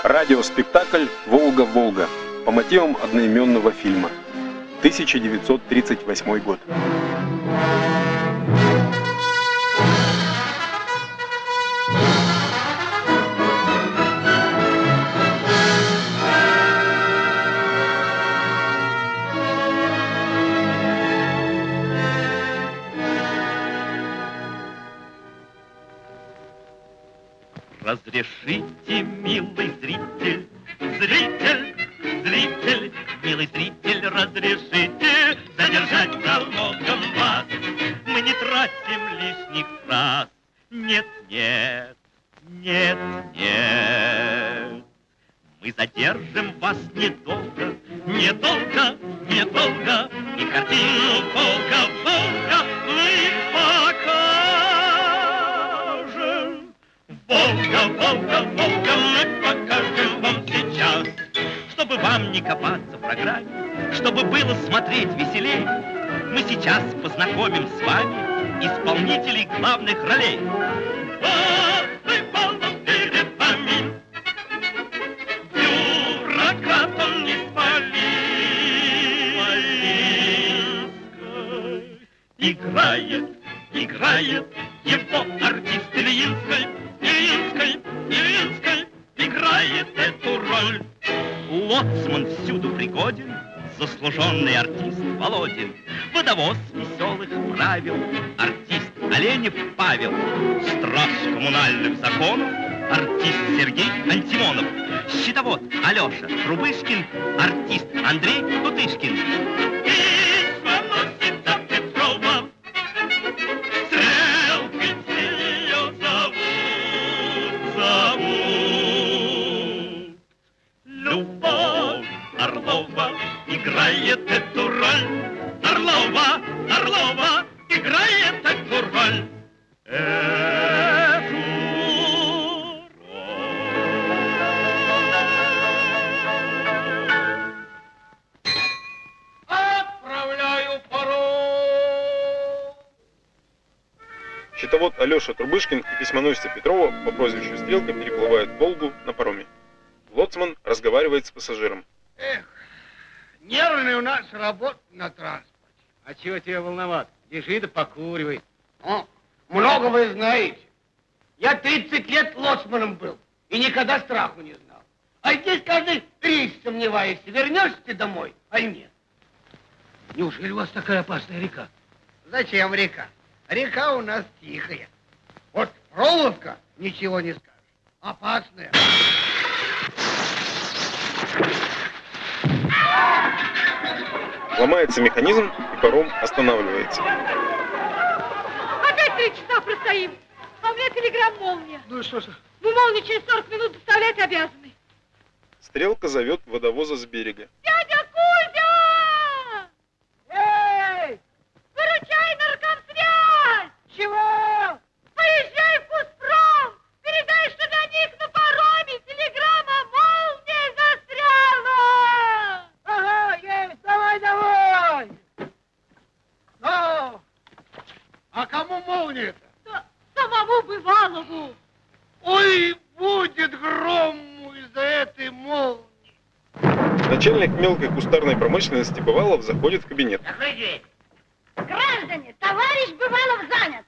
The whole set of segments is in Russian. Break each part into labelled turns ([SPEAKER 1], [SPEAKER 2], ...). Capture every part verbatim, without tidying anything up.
[SPEAKER 1] Радиоспектакль «Волга-Волга» по мотивам одноименного фильма. тысяча девятьсот тридцать восьмой год.
[SPEAKER 2] Разрешите, милый зритель, зритель, зритель, милый зритель, разрешите задержать налогом вас. Мы не тратим лишних фраз. Нет, нет, нет, нет. Мы задержим вас недолго, недолго, недолго. И картину Волга, Волга мы покажем. Волга, Волга, Волга, мы покажем вам сейчас. Чтобы вам не копаться в программе, чтобы было смотреть веселей, мы сейчас познакомим с вами исполнителей главных ролей. Волга, Волга перед вами, бюрократ он исполинской. Играет, играет его артист Ильинской. Ильинской, Ильинской играет эту роль. Лоцман всюду пригоден, заслуженный артист Володин. Водовоз веселых правил, артист Оленев Павел. Страж коммунальных законов, артист Сергей Антимонов. Счетовод Алеша Трубышкин, артист Андрей Тутышкин. Письма носит до Петрова, стрелкой ее зовут, зовут. Любовь Орлова играет эту роль. Орлова, Орлова играет эту роль. Эту роль. Отправляю пароль.
[SPEAKER 1] Счетовод Алеша Трубышкин и письмоносица Петрова по прозвищу Стрелка переплывают Волгу на пароме. Лоцман разговаривает с пассажиром.
[SPEAKER 3] Эх, нервный у нас работа на транспорте.
[SPEAKER 4] А чего тебе волноваться? Лежи да покуривай.
[SPEAKER 3] О, много вы знаете. Я тридцать лет лоцманом был и никогда страху не знал. А здесь каждый рейс сомневаешься, вернешься ты домой, а нет.
[SPEAKER 4] Неужели у вас такая опасная река?
[SPEAKER 3] Зачем река? Река у нас тихая. Вот проволока, ничего не скажешь. Опасная.
[SPEAKER 1] Ломается механизм, и паром останавливается.
[SPEAKER 5] Опять три часа простоим. А у меня телеграмм «Молния».
[SPEAKER 4] Ну и что же?
[SPEAKER 5] Мы молнию через сорок минут доставлять обязаны.
[SPEAKER 1] Стрелка зовет водовоза с берега.
[SPEAKER 5] Дядя Кузя!
[SPEAKER 3] Эй!
[SPEAKER 5] Выручай наркомсвязь!
[SPEAKER 3] Чего?
[SPEAKER 5] Поезжай в Кузпром! Передай, что для них на пароме телеграмма «Молния» застряла!
[SPEAKER 3] Ага, есть, давай, давай! Ну, а кому молния-то?
[SPEAKER 5] Да самому Бывалову!
[SPEAKER 3] Ой, будет грому из-за этой молнии.
[SPEAKER 1] Начальник мелкой кустарной промышленности Бывалов заходит в кабинет.
[SPEAKER 3] Закрой дверь.
[SPEAKER 5] Граждане, товарищ Бывалов занят!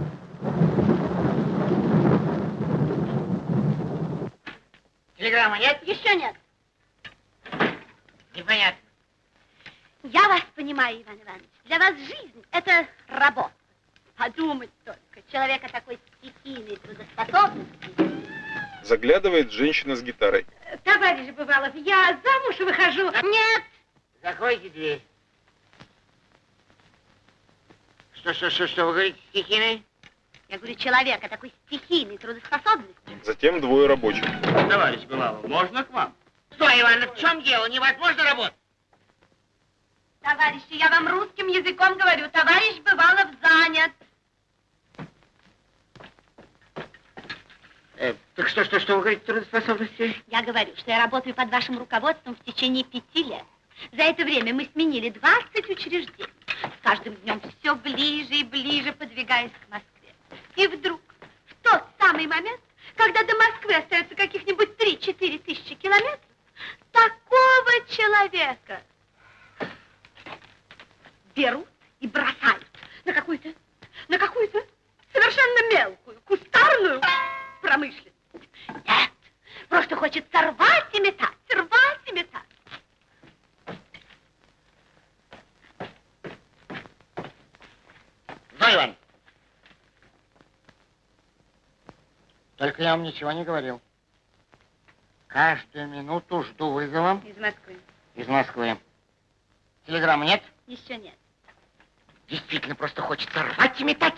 [SPEAKER 3] Телеграмма нет?
[SPEAKER 5] Еще нет.
[SPEAKER 3] Непонятно.
[SPEAKER 5] Я вас понимаю, Иван Иванович. Для вас жизнь – это работа. Подумать только, человека такой стихийной трудоспособности.
[SPEAKER 1] Заглядывает женщина с гитарой.
[SPEAKER 5] Товарищ Бывалов, я замуж выхожу. Нет.
[SPEAKER 3] Закройте дверь. Что, что, что, что вы говорите, стихийной?
[SPEAKER 5] Я говорю, человека такой стихийной трудоспособности.
[SPEAKER 1] Затем двое рабочих.
[SPEAKER 4] Товарищ Бывалов, можно к вам?
[SPEAKER 3] Что, Иван, в чем дело? Невозможно работать.
[SPEAKER 5] Товарищи, я вам русским языком говорю. Товарищ Бывалов занят.
[SPEAKER 3] Э, так что, что, что вы говорите, трудоспособности?
[SPEAKER 5] Я говорю, что я работаю под вашим руководством в течение пяти лет. За это время мы сменили двадцать учреждений. С каждым днем все ближе и ближе подвигаясь к Москве. И вдруг, в тот самый момент, когда до Москвы остается каких-нибудь три-четыре тысячи километров, такого человека берут и бросают на какую-то, на какую-то совершенно мелкую, кустарную промышленность. Нет, просто хочет сорвать и метать, сорвать и метать.
[SPEAKER 6] Зоя Ивановна, только я вам ничего не говорил. Каждую минуту жду вызова.
[SPEAKER 5] Из Москвы.
[SPEAKER 6] Из Москвы. Телеграммы нет?
[SPEAKER 5] Еще нет.
[SPEAKER 6] Действительно, просто хочется рвать и метать.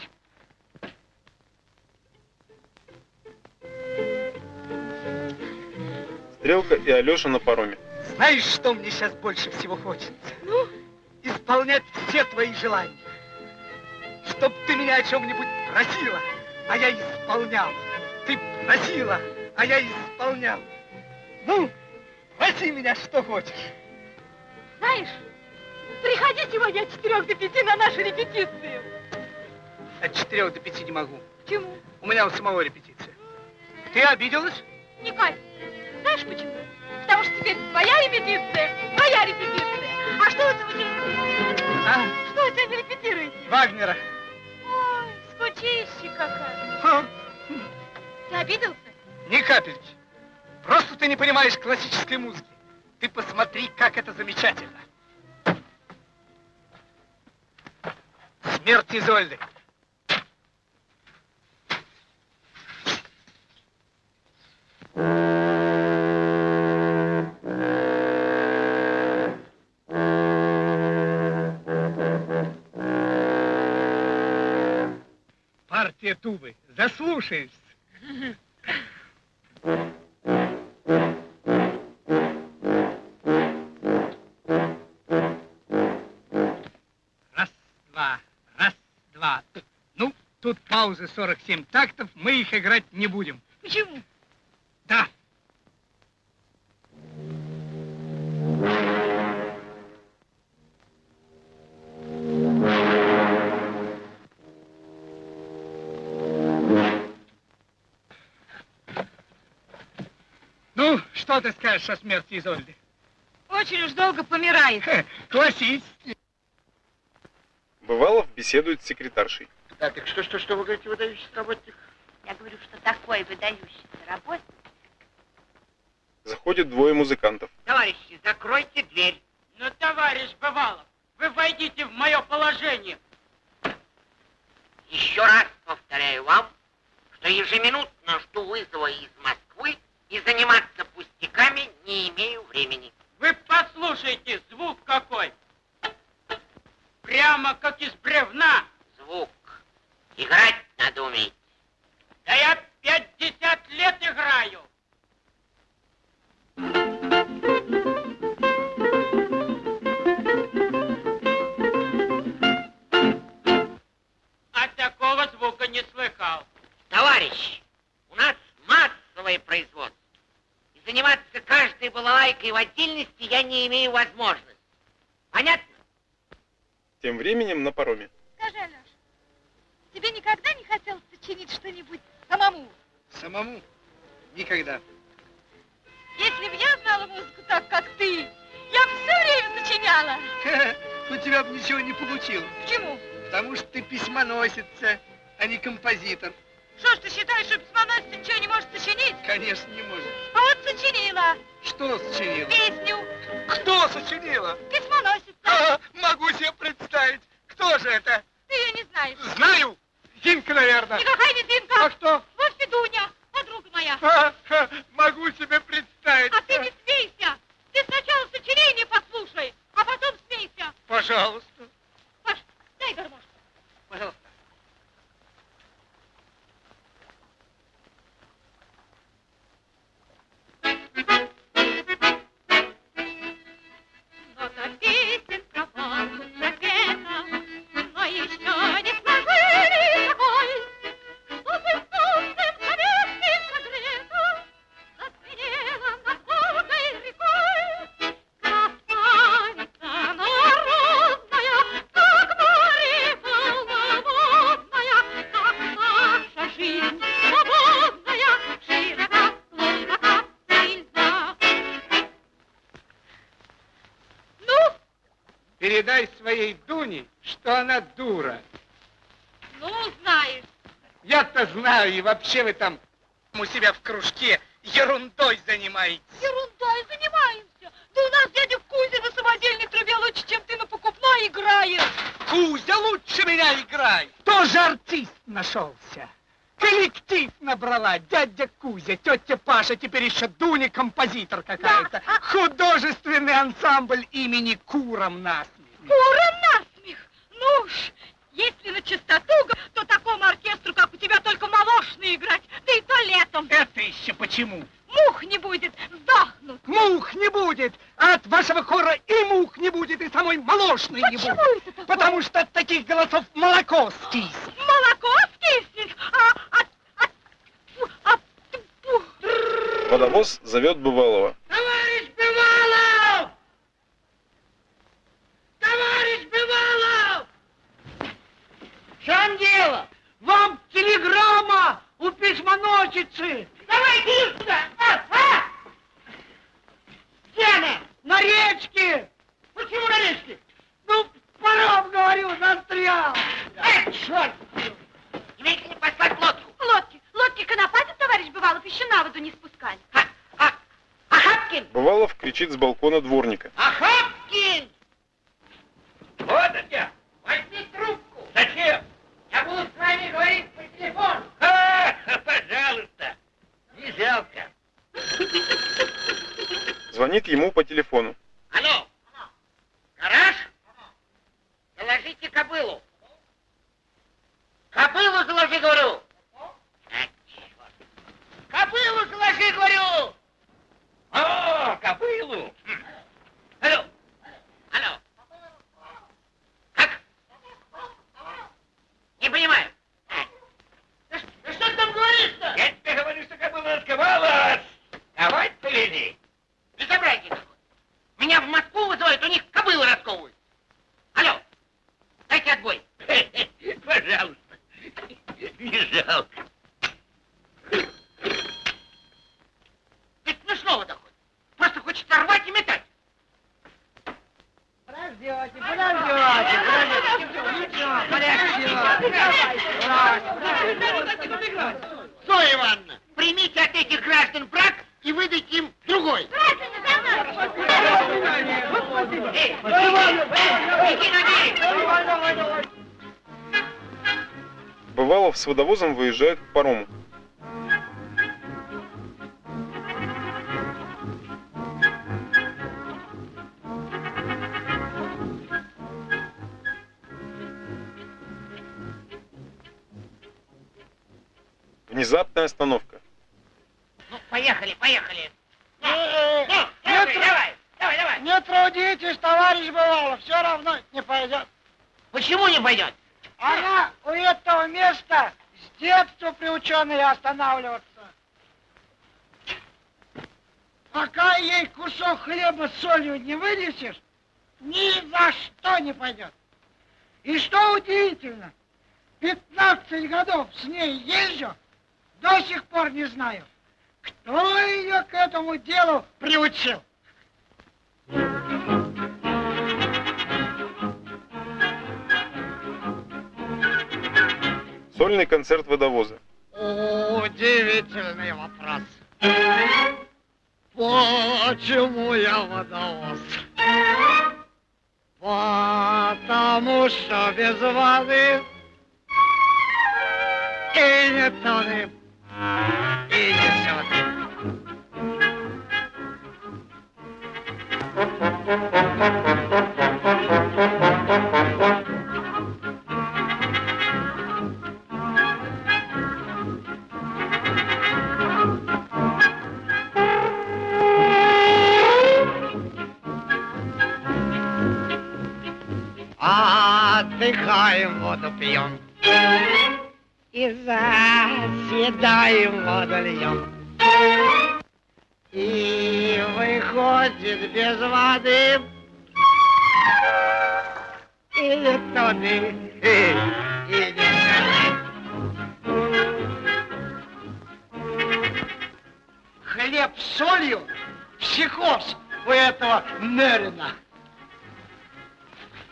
[SPEAKER 1] Стрелка и Алеша на пароме.
[SPEAKER 7] Знаешь, что мне сейчас больше всего хочется? Ну? Исполнять все твои желания. Чтоб ты меня о чем-нибудь просила, а я исполнял. Ты просила, а я исполнял. Ну, проси меня, что хочешь.
[SPEAKER 5] Знаешь, приходи сегодня от четырех до пяти на нашу репетицию.
[SPEAKER 7] От четырех до пяти не могу.
[SPEAKER 5] Почему?
[SPEAKER 7] У меня у самого репетиция. Ты обиделась?
[SPEAKER 5] Николь, знаешь почему? Потому что теперь твоя репетиция, моя репетиция. А что это вы делаете?
[SPEAKER 7] А?
[SPEAKER 5] Что это вы репетируете?
[SPEAKER 7] Вагнера.
[SPEAKER 5] Ой, скучище какая.
[SPEAKER 7] Ха.
[SPEAKER 5] Ты обиделся?
[SPEAKER 7] Ни капельки. Просто ты не понимаешь классической музыки. Ты посмотри, как это замечательно. Смерть Изольды. Партия тубы. Заслушаешься. Раз, два, раз, два. Ну, тут паузы сорок семь тактов, мы их играть не будем.
[SPEAKER 5] Почему?
[SPEAKER 7] Да. Ну, что ты скажешь о смерти Изольды?
[SPEAKER 5] Очень уж долго помирает.
[SPEAKER 7] Классически.
[SPEAKER 1] Бывалов беседует с секретаршей.
[SPEAKER 6] Да, так что, что, что вы говорите, выдающийся работник?
[SPEAKER 5] Я говорю, что такой выдающийся работник.
[SPEAKER 1] Заходят двое музыкантов.
[SPEAKER 3] Товарищи, закройте дверь.
[SPEAKER 4] Ну, товарищ Бывалов, вы войдите в мое положение.
[SPEAKER 8] Еще раз повторяю вам, что ежеминутно жду вызова из Москвы и заниматься пустяками не имею времени.
[SPEAKER 4] Вы послушайте, звук какой. Прямо как из бревна.
[SPEAKER 8] Звук. Играть надо уметь.
[SPEAKER 4] Да я пятьдесят лет играю. А такого звука не слыхал.
[SPEAKER 8] Товарищ, у нас массовое производство. И заниматься каждой балалайкой в отдельности я не имею возможности. Понятно?
[SPEAKER 1] Тем временем на пароме.
[SPEAKER 5] Скажи, Алеша, тебе никогда не хотелось сочинить что-нибудь самому?
[SPEAKER 7] Самому? Никогда.
[SPEAKER 5] Если бы я знала музыку так, как ты, я бы все время сочиняла.
[SPEAKER 7] У тебя бы ничего не получилось.
[SPEAKER 5] Почему?
[SPEAKER 7] Потому что ты письмоносица, а не композитор.
[SPEAKER 5] Что ж ты считаешь, что письмоносица ничего не может сочинить?
[SPEAKER 7] Конечно, не может.
[SPEAKER 5] А вот сочинила
[SPEAKER 7] Что сочинила?
[SPEAKER 5] песню.
[SPEAKER 7] Кто сочинила?
[SPEAKER 5] Письмоносица.
[SPEAKER 7] А, могу себе представить. Кто же это?
[SPEAKER 5] Ты ее не знаешь.
[SPEAKER 7] Знаю. Зинка, наверное.
[SPEAKER 5] Никакая не Зинка.
[SPEAKER 7] А кто?
[SPEAKER 5] Вот Федуня, подруга моя.
[SPEAKER 7] А, а, могу себе представить.
[SPEAKER 5] А ты не смейся. Ты сначала сочинение послушай, а потом смейся.
[SPEAKER 7] Пожалуйста.
[SPEAKER 5] Паш, дай гармошку.
[SPEAKER 7] Пожалуйста.
[SPEAKER 5] Но та песенка пахнет рассветом, но еще не сложили такой, чтобы солнцем советским согрето зазвенело над горной рекой. Красавица народная
[SPEAKER 7] передай своей Дуне, что она дура.
[SPEAKER 5] Ну, знаешь.
[SPEAKER 7] Я-то знаю, и вообще вы там у себя в кружке ерундой занимаетесь.
[SPEAKER 5] Ерундой занимаемся. Да у нас дядя Кузя на самодельной трубе лучше, чем ты на покупной играешь.
[SPEAKER 7] Кузя лучше меня играет. Тоже артист нашелся. Коллектив набрала дядя Кузя, тетя Паша, теперь еще Дуня композитор какая-то. Да. Художественный ансамбль имени Куром насмех.
[SPEAKER 5] Куром насмех? Ну уж, если на чистоту, то такому оркестру, как у тебя, только молочные играть, да и то летом.
[SPEAKER 7] Это еще почему?
[SPEAKER 5] Мух не будет, сдохнут.
[SPEAKER 7] Мух не будет, а от вашего хора и мух не будет, и самой молочной не будет.
[SPEAKER 5] Почему это такое?
[SPEAKER 7] Потому что от таких голосов молоко скиснет.
[SPEAKER 5] Молоко скиснет? А, а, а, а,
[SPEAKER 1] Водовоз зовет Бывалова.
[SPEAKER 3] Товарищ Бывалов! Товарищ Бывалов! В чем дело? Вам телеграмма у письмоносицы. Давайте сюда! А, а! Где она? На речке! Почему на речке? Ну, паром, говорю, застрял! Эй, черт!
[SPEAKER 8] Имеете ли послать лодку?
[SPEAKER 5] Лодки, лодки конопатят, товарищ Бывалов, еще на воду не спускали.
[SPEAKER 8] А, а, Ахапкин!
[SPEAKER 1] Бывалов кричит с балкона дворника.
[SPEAKER 8] Ахапкин!
[SPEAKER 3] Вот это! Возьми трубку! Зачем?
[SPEAKER 8] Я буду с вами говорить по телефону.
[SPEAKER 3] А, пожалуйста! Не жалко.
[SPEAKER 1] Звонит ему по телефону.
[SPEAKER 8] Алло! Гараж? Заложите кобылу. Кобылу заложи, говорю. А, черт. Кобылу заложи, говорю.
[SPEAKER 3] О, кобылу!
[SPEAKER 8] Алло. Алло. Как? Не понимаю.
[SPEAKER 3] Да, да что ты там говоришь-то? Я тебе говорю, что кобыла расковалась. Давай повели.
[SPEAKER 8] Безобразие какое. Меня в Москву вызывают, у них кобылы расковывают. Алло. Дайте отбой.
[SPEAKER 3] Пожалуйста. Не жалко.
[SPEAKER 8] Ведь смешного доходит. Просто хочется рвать и метать.
[SPEAKER 3] Подождете, подождете, подождете.
[SPEAKER 8] Зоя Ивановна, примите от этих граждан брак и выдайте им другой. Эй, иди на берег.
[SPEAKER 1] Бывалов с водовозом выезжают к парому. Внезапная остановка.
[SPEAKER 8] Ну, поехали, поехали. Ну,
[SPEAKER 3] Э,
[SPEAKER 8] ну, давай, давай, давай, давай.
[SPEAKER 3] Не трудитесь, товарищ Бывалов, все равно не пойдет.
[SPEAKER 8] Почему не пойдет?
[SPEAKER 3] Она у этого места с детства приученная останавливаться. Пока ей кусок хлеба с солью не вынесешь, ни за что не пойдет. И что удивительно, пятнадцать годов с ней езжу, до сих пор не знаю, кто ее к этому делу приучил.
[SPEAKER 1] Сольный концерт водовоза.
[SPEAKER 3] Удивительный вопрос. Почему я водовоз? Потому что без воды и не тоны, и не сёды. Отдыхаем, воду пьем и заседаем, воду льем. И выходит без воды и не тоны, и, и не сёды. Хлеб с солью, психоз у этого Мерина.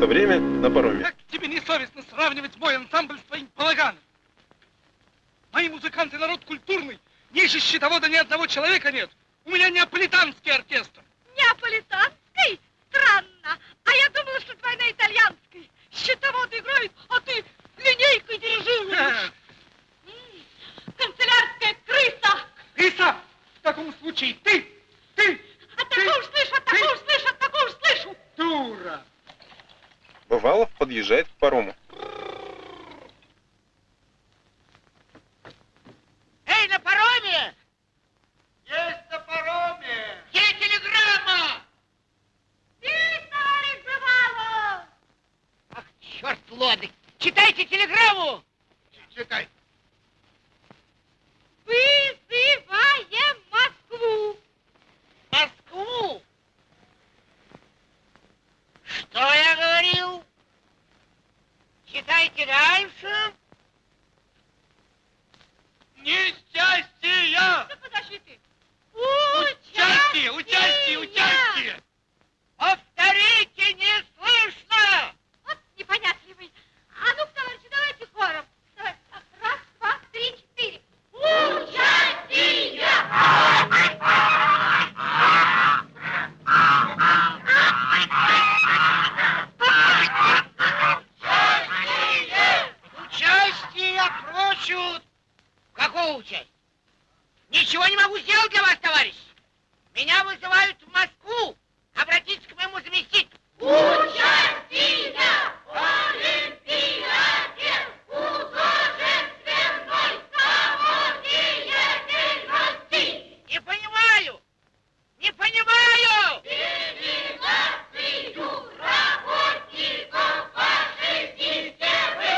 [SPEAKER 1] это время на пароме.
[SPEAKER 7] Как тебе не совестно сравнивать мой ансамбль с твоим балаганом? Мои музыканты народ культурный. Ниже счетовода ни одного человека нет. У меня неаполитанский оркестр.
[SPEAKER 5] Неаполитанский? Странно. А я думала, что твоя на итальянской. Счетовод играет, а ты линейкой дирижируешь. Канцелярская крыса.
[SPEAKER 7] Крыса! В таком случае ты, ты,
[SPEAKER 5] От такого уж слышу, от такого уж слышу, от такого уж слышу.
[SPEAKER 7] дура.
[SPEAKER 1] Бывалов подъезжает к парому.
[SPEAKER 8] Эй, на пароме!
[SPEAKER 7] Есть на пароме!
[SPEAKER 8] Есть телеграмма!
[SPEAKER 5] Здесь, товарищ Бывалов!
[SPEAKER 8] Ах, черт лодырь! Читайте телеграмму!
[SPEAKER 7] Читай.
[SPEAKER 5] Вызываем Москву.
[SPEAKER 8] Москву! Что я говорил? Читайте дальше.
[SPEAKER 7] Несчастье!
[SPEAKER 5] Да подожди ты.
[SPEAKER 7] Участие, участие, участие!
[SPEAKER 8] Повторите, не слышно!
[SPEAKER 5] Вот непонятливый. А ну, товарищи, давайте хором. Давай. Раз, два, три, четыре. Участие!
[SPEAKER 8] Участие просят. Какого участия? Ничего не могу сделать для вас, товарищ. Меня вызывают в Москву. Обратитесь к моему заместителю.
[SPEAKER 5] Участие! Олимпиаде художественной самодеятельности!
[SPEAKER 8] Не понимаю. Не понимаю.
[SPEAKER 5] Делегацию работников вашей системы!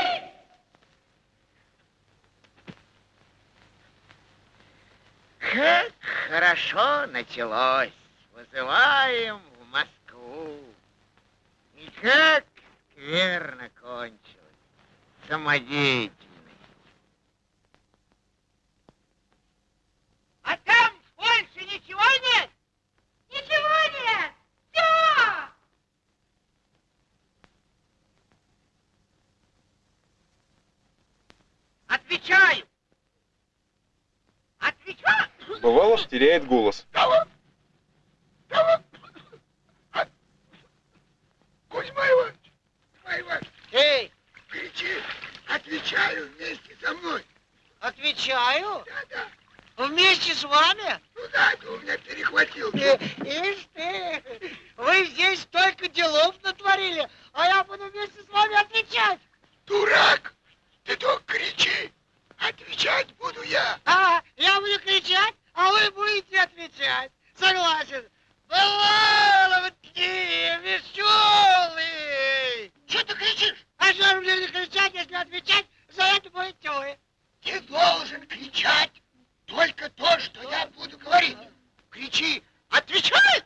[SPEAKER 6] Как хорошо началось. Вызываем в Москву. И как скверно кончилось. Самодеятельность.
[SPEAKER 8] А там больше ничего нет?
[SPEAKER 5] Ничего нет! Все!
[SPEAKER 8] Отвечаю. Отвечаю.
[SPEAKER 1] Бывалов теряет голос.
[SPEAKER 7] Кого? Кого? А... Кузьма Иванович! Кузьма Иванович!
[SPEAKER 8] Эй,
[SPEAKER 7] Кричи! Отвечаю вместе со мной!
[SPEAKER 8] отвечаю.
[SPEAKER 7] Да-да!
[SPEAKER 8] Вместе с вами?
[SPEAKER 7] Ну да, ты у меня перехватил.
[SPEAKER 8] Ишь ты, вы здесь столько делов натворили, а я буду вместе с вами отвечать.
[SPEAKER 7] Дурак! Ты только кричи! Отвечать буду я!
[SPEAKER 8] А, я буду кричать, а вы будете отвечать. Согласен. Бывало, такие веселые.
[SPEAKER 7] Что ты кричишь?
[SPEAKER 8] А что же мне не кричать, если отвечать, за это будете вы?
[SPEAKER 7] Ты должен кричать только то, что я буду говорить. Кричи! Отвечай!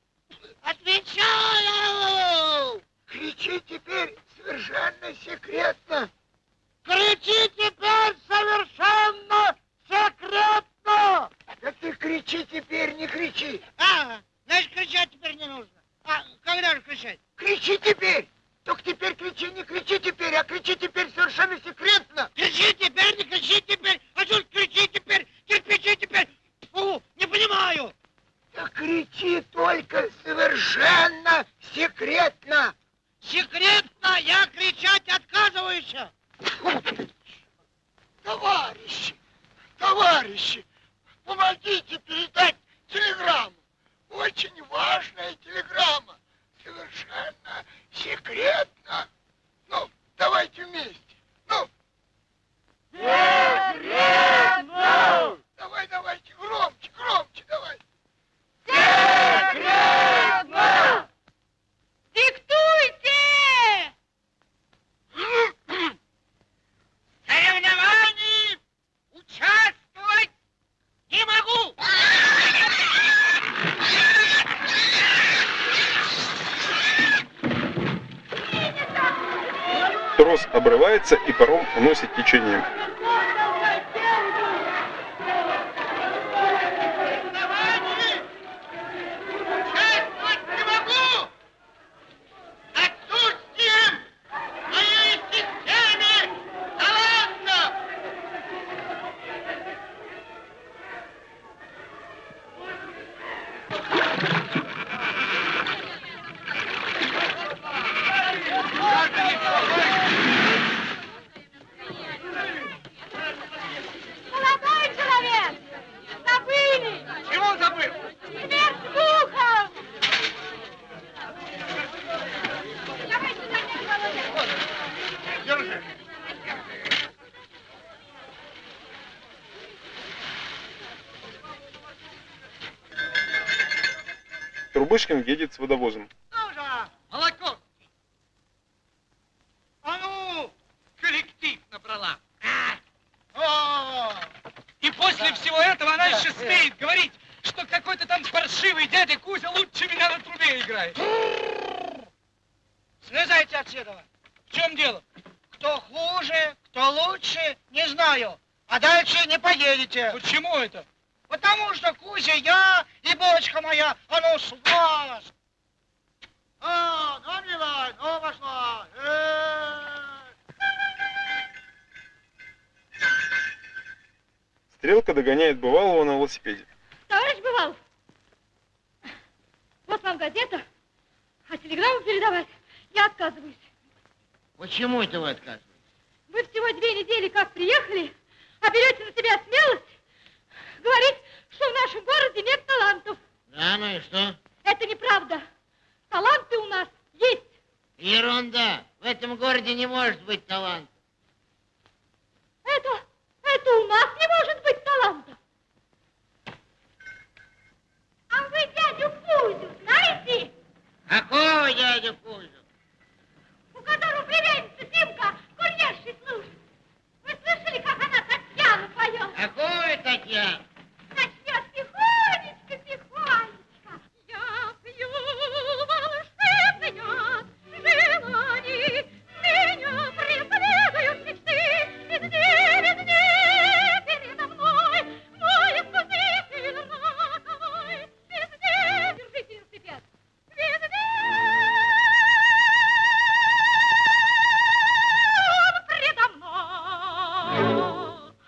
[SPEAKER 8] Отвечаю!
[SPEAKER 7] Кричи теперь совершенно секретно.
[SPEAKER 8] Кричи теперь совершенно секретно!
[SPEAKER 7] Да ты кричи теперь, не кричи.
[SPEAKER 8] А, значит, кричать теперь не нужно. А когда же кричать?
[SPEAKER 7] Кричи теперь. Только теперь кричи, не кричи теперь, а кричи теперь совершенно секретно.
[SPEAKER 8] Кричи теперь, не кричи теперь! А что ж кричи теперь, кирпичи теперь! Фу, не понимаю!
[SPEAKER 7] Да кричи только совершенно секретно.
[SPEAKER 8] Секретно я кричать отказываюсь!
[SPEAKER 7] Товарищи, товарищи, помогите передать телеграмму. Очень важная телеграмма. Совершенно секретно. Ну, давайте вместе. Ну. Секретно! Давай, давайте, громче, громче, давай.
[SPEAKER 5] Секретно! Диктуйте!
[SPEAKER 8] В соревновании участвовать не могу!
[SPEAKER 1] Трос обрывается, и паром уносит течением.
[SPEAKER 8] Соревновании участвовать не могу! Отсутствие
[SPEAKER 1] Трубышкин едет с водовозом.
[SPEAKER 7] Ну же, Молоковский. А ну, коллектив набрала. О! И после всего этого она еще смеет говорить, что какой-то там паршивый дядя Кузя лучше меня на трубе играет.
[SPEAKER 3] Слезайте отсюда.
[SPEAKER 7] В чем дело?
[SPEAKER 3] Кто хуже, кто лучше, не знаю. А дальше не поедете.
[SPEAKER 7] Почему это?
[SPEAKER 3] Потому что Кузя я и бочка моя, оно с вас. А, ну, Милань, ну, пошла.
[SPEAKER 1] Стрелка догоняет бывалого на велосипеде.
[SPEAKER 5] Товарищ Бывалов, вот вам газета, а телеграмму передавать я отказываюсь.
[SPEAKER 8] Почему это вы отказываетесь?
[SPEAKER 5] Вы всего две недели как приехали, а берете на себя смелость говорить, что в нашем городе нет талантов.
[SPEAKER 8] Да, ну и что?
[SPEAKER 5] Это неправда. Таланты у нас есть.
[SPEAKER 8] Ерунда. В этом городе не может быть таланта.
[SPEAKER 5] Это, это у нас не может быть таланта. А вы дядю Кузю знаете?
[SPEAKER 8] Какого дядю Кузю?
[SPEAKER 5] У которого племянница Симка курьершей служит. Вы слышали, как она Татьяну поет?
[SPEAKER 8] Какую Татьяну?
[SPEAKER 5] Начнет тихонечко, тихонечко. Я пью волшебный желаний, меня преследуют мечты, везде, везде передо мной, мой искуситель роковой, везде, держите велосипед, везде предо мной.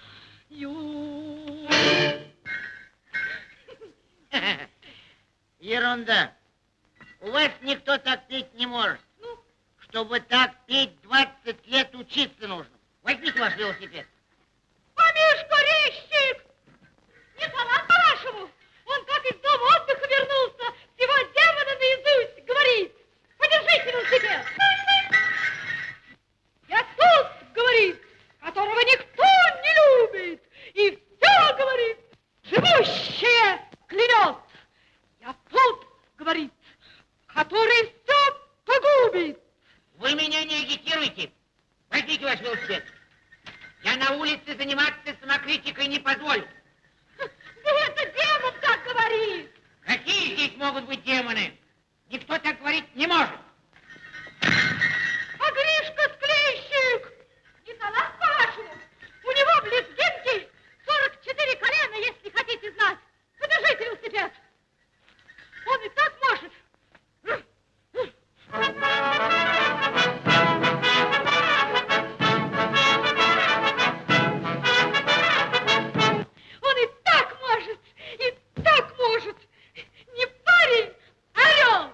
[SPEAKER 8] Ерунда. У вас никто так петь не может.
[SPEAKER 5] Ну?
[SPEAKER 8] Чтобы так петь, двадцать лет учиться нужно. Возьмите ваш велосипед.
[SPEAKER 5] А Мишка Резчик! Не талант, по-вашему? Он как из дома отдыха вернулся, всего демона наизусть говорит. Подержите велосипед. Я тут, говорит, которого никто не любит. И все, говорит, живущее клянет. Я тут, говорит, который все погубит.
[SPEAKER 8] Вы меня не агитируйте. Возьмите ваш велосипед. Я на улице заниматься самокритикой не позволю.
[SPEAKER 5] Да это демон так говорит.
[SPEAKER 8] Какие здесь могут быть демоны? Никто так говорить не может.
[SPEAKER 5] А Гришка Склейщик, не талант, по-вашему? У него в лезгинке сорок четыре колена, если хотите знать. Подержите велосипед. Он и так может. Он и так может, и так может. Не парень, а орел.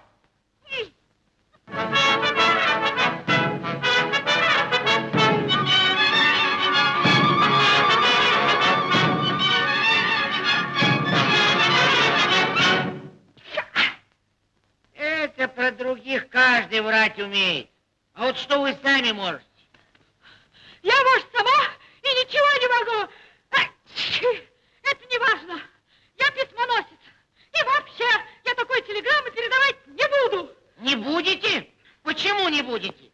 [SPEAKER 8] Это про других каждый врать умеет. А вот что вы сами можете?
[SPEAKER 5] Я, может, сама и ничего не могу. Это не важно. Я письмоносец. И вообще, я такой телеграммы передавать не буду.
[SPEAKER 8] Не будете? Почему не будете?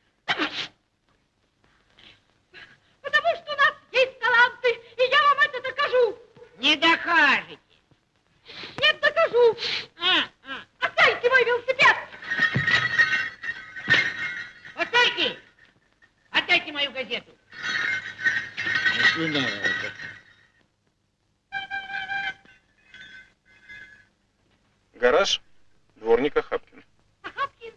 [SPEAKER 5] Потому что у нас есть таланты, и я вам это докажу.
[SPEAKER 8] Не докажете.
[SPEAKER 5] Нет, докажу.
[SPEAKER 8] А, а.
[SPEAKER 5] Оставьте мой велосипед.
[SPEAKER 8] Отдайте! Отдайте мою газету.
[SPEAKER 1] Гараж дворника Хапкин.
[SPEAKER 5] Хапкин.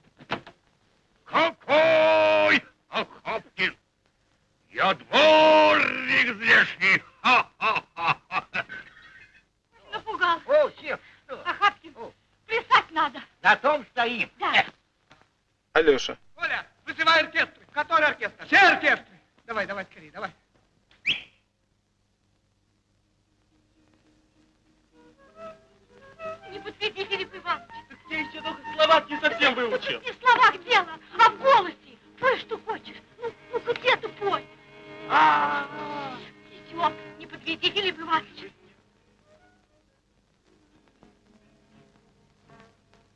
[SPEAKER 2] Какой Охапкин? Я дворник здешний. Ха-ха-ха.
[SPEAKER 5] Напугал.
[SPEAKER 7] О, шеф, что?
[SPEAKER 5] Хапкин, плясать надо.
[SPEAKER 7] На том стоим.
[SPEAKER 5] Да.
[SPEAKER 1] Алеша.
[SPEAKER 7] Оля, вызывай оркестр. Который оркестр? Все оркестры. Давай, давай, скорее, давай.
[SPEAKER 5] Не подведи, Филипп Иванович.
[SPEAKER 7] Я еще только слова не совсем выучил.
[SPEAKER 5] Не в словах дело, а в голосе. Пой, что хочешь. Ну, ну где ты пой?
[SPEAKER 7] А-а-а.
[SPEAKER 5] Идиот, не подведи, Филипп Иванович.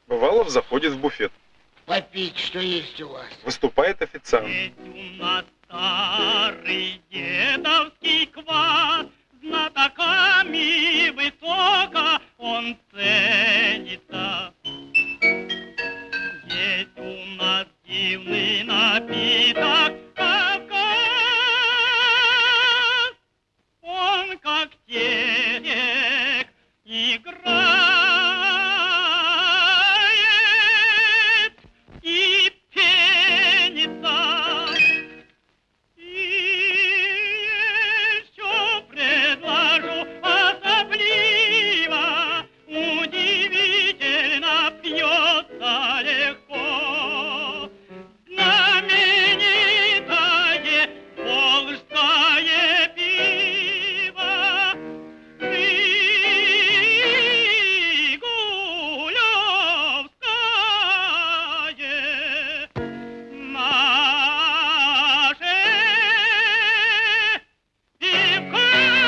[SPEAKER 1] Бывалов заходит в буфет.
[SPEAKER 8] Попить, что есть у вас?
[SPEAKER 1] Выступает официант.
[SPEAKER 2] Ведь у нас старый дедовский квас, знатоками высоко он ценится. Есть у нас дивный напиток Кавказ, он как телек играет и пенится. И еще предложу особливо, удивительно пьется легко. Знаменитое волжское пиво, Жигулевское, наше пивко.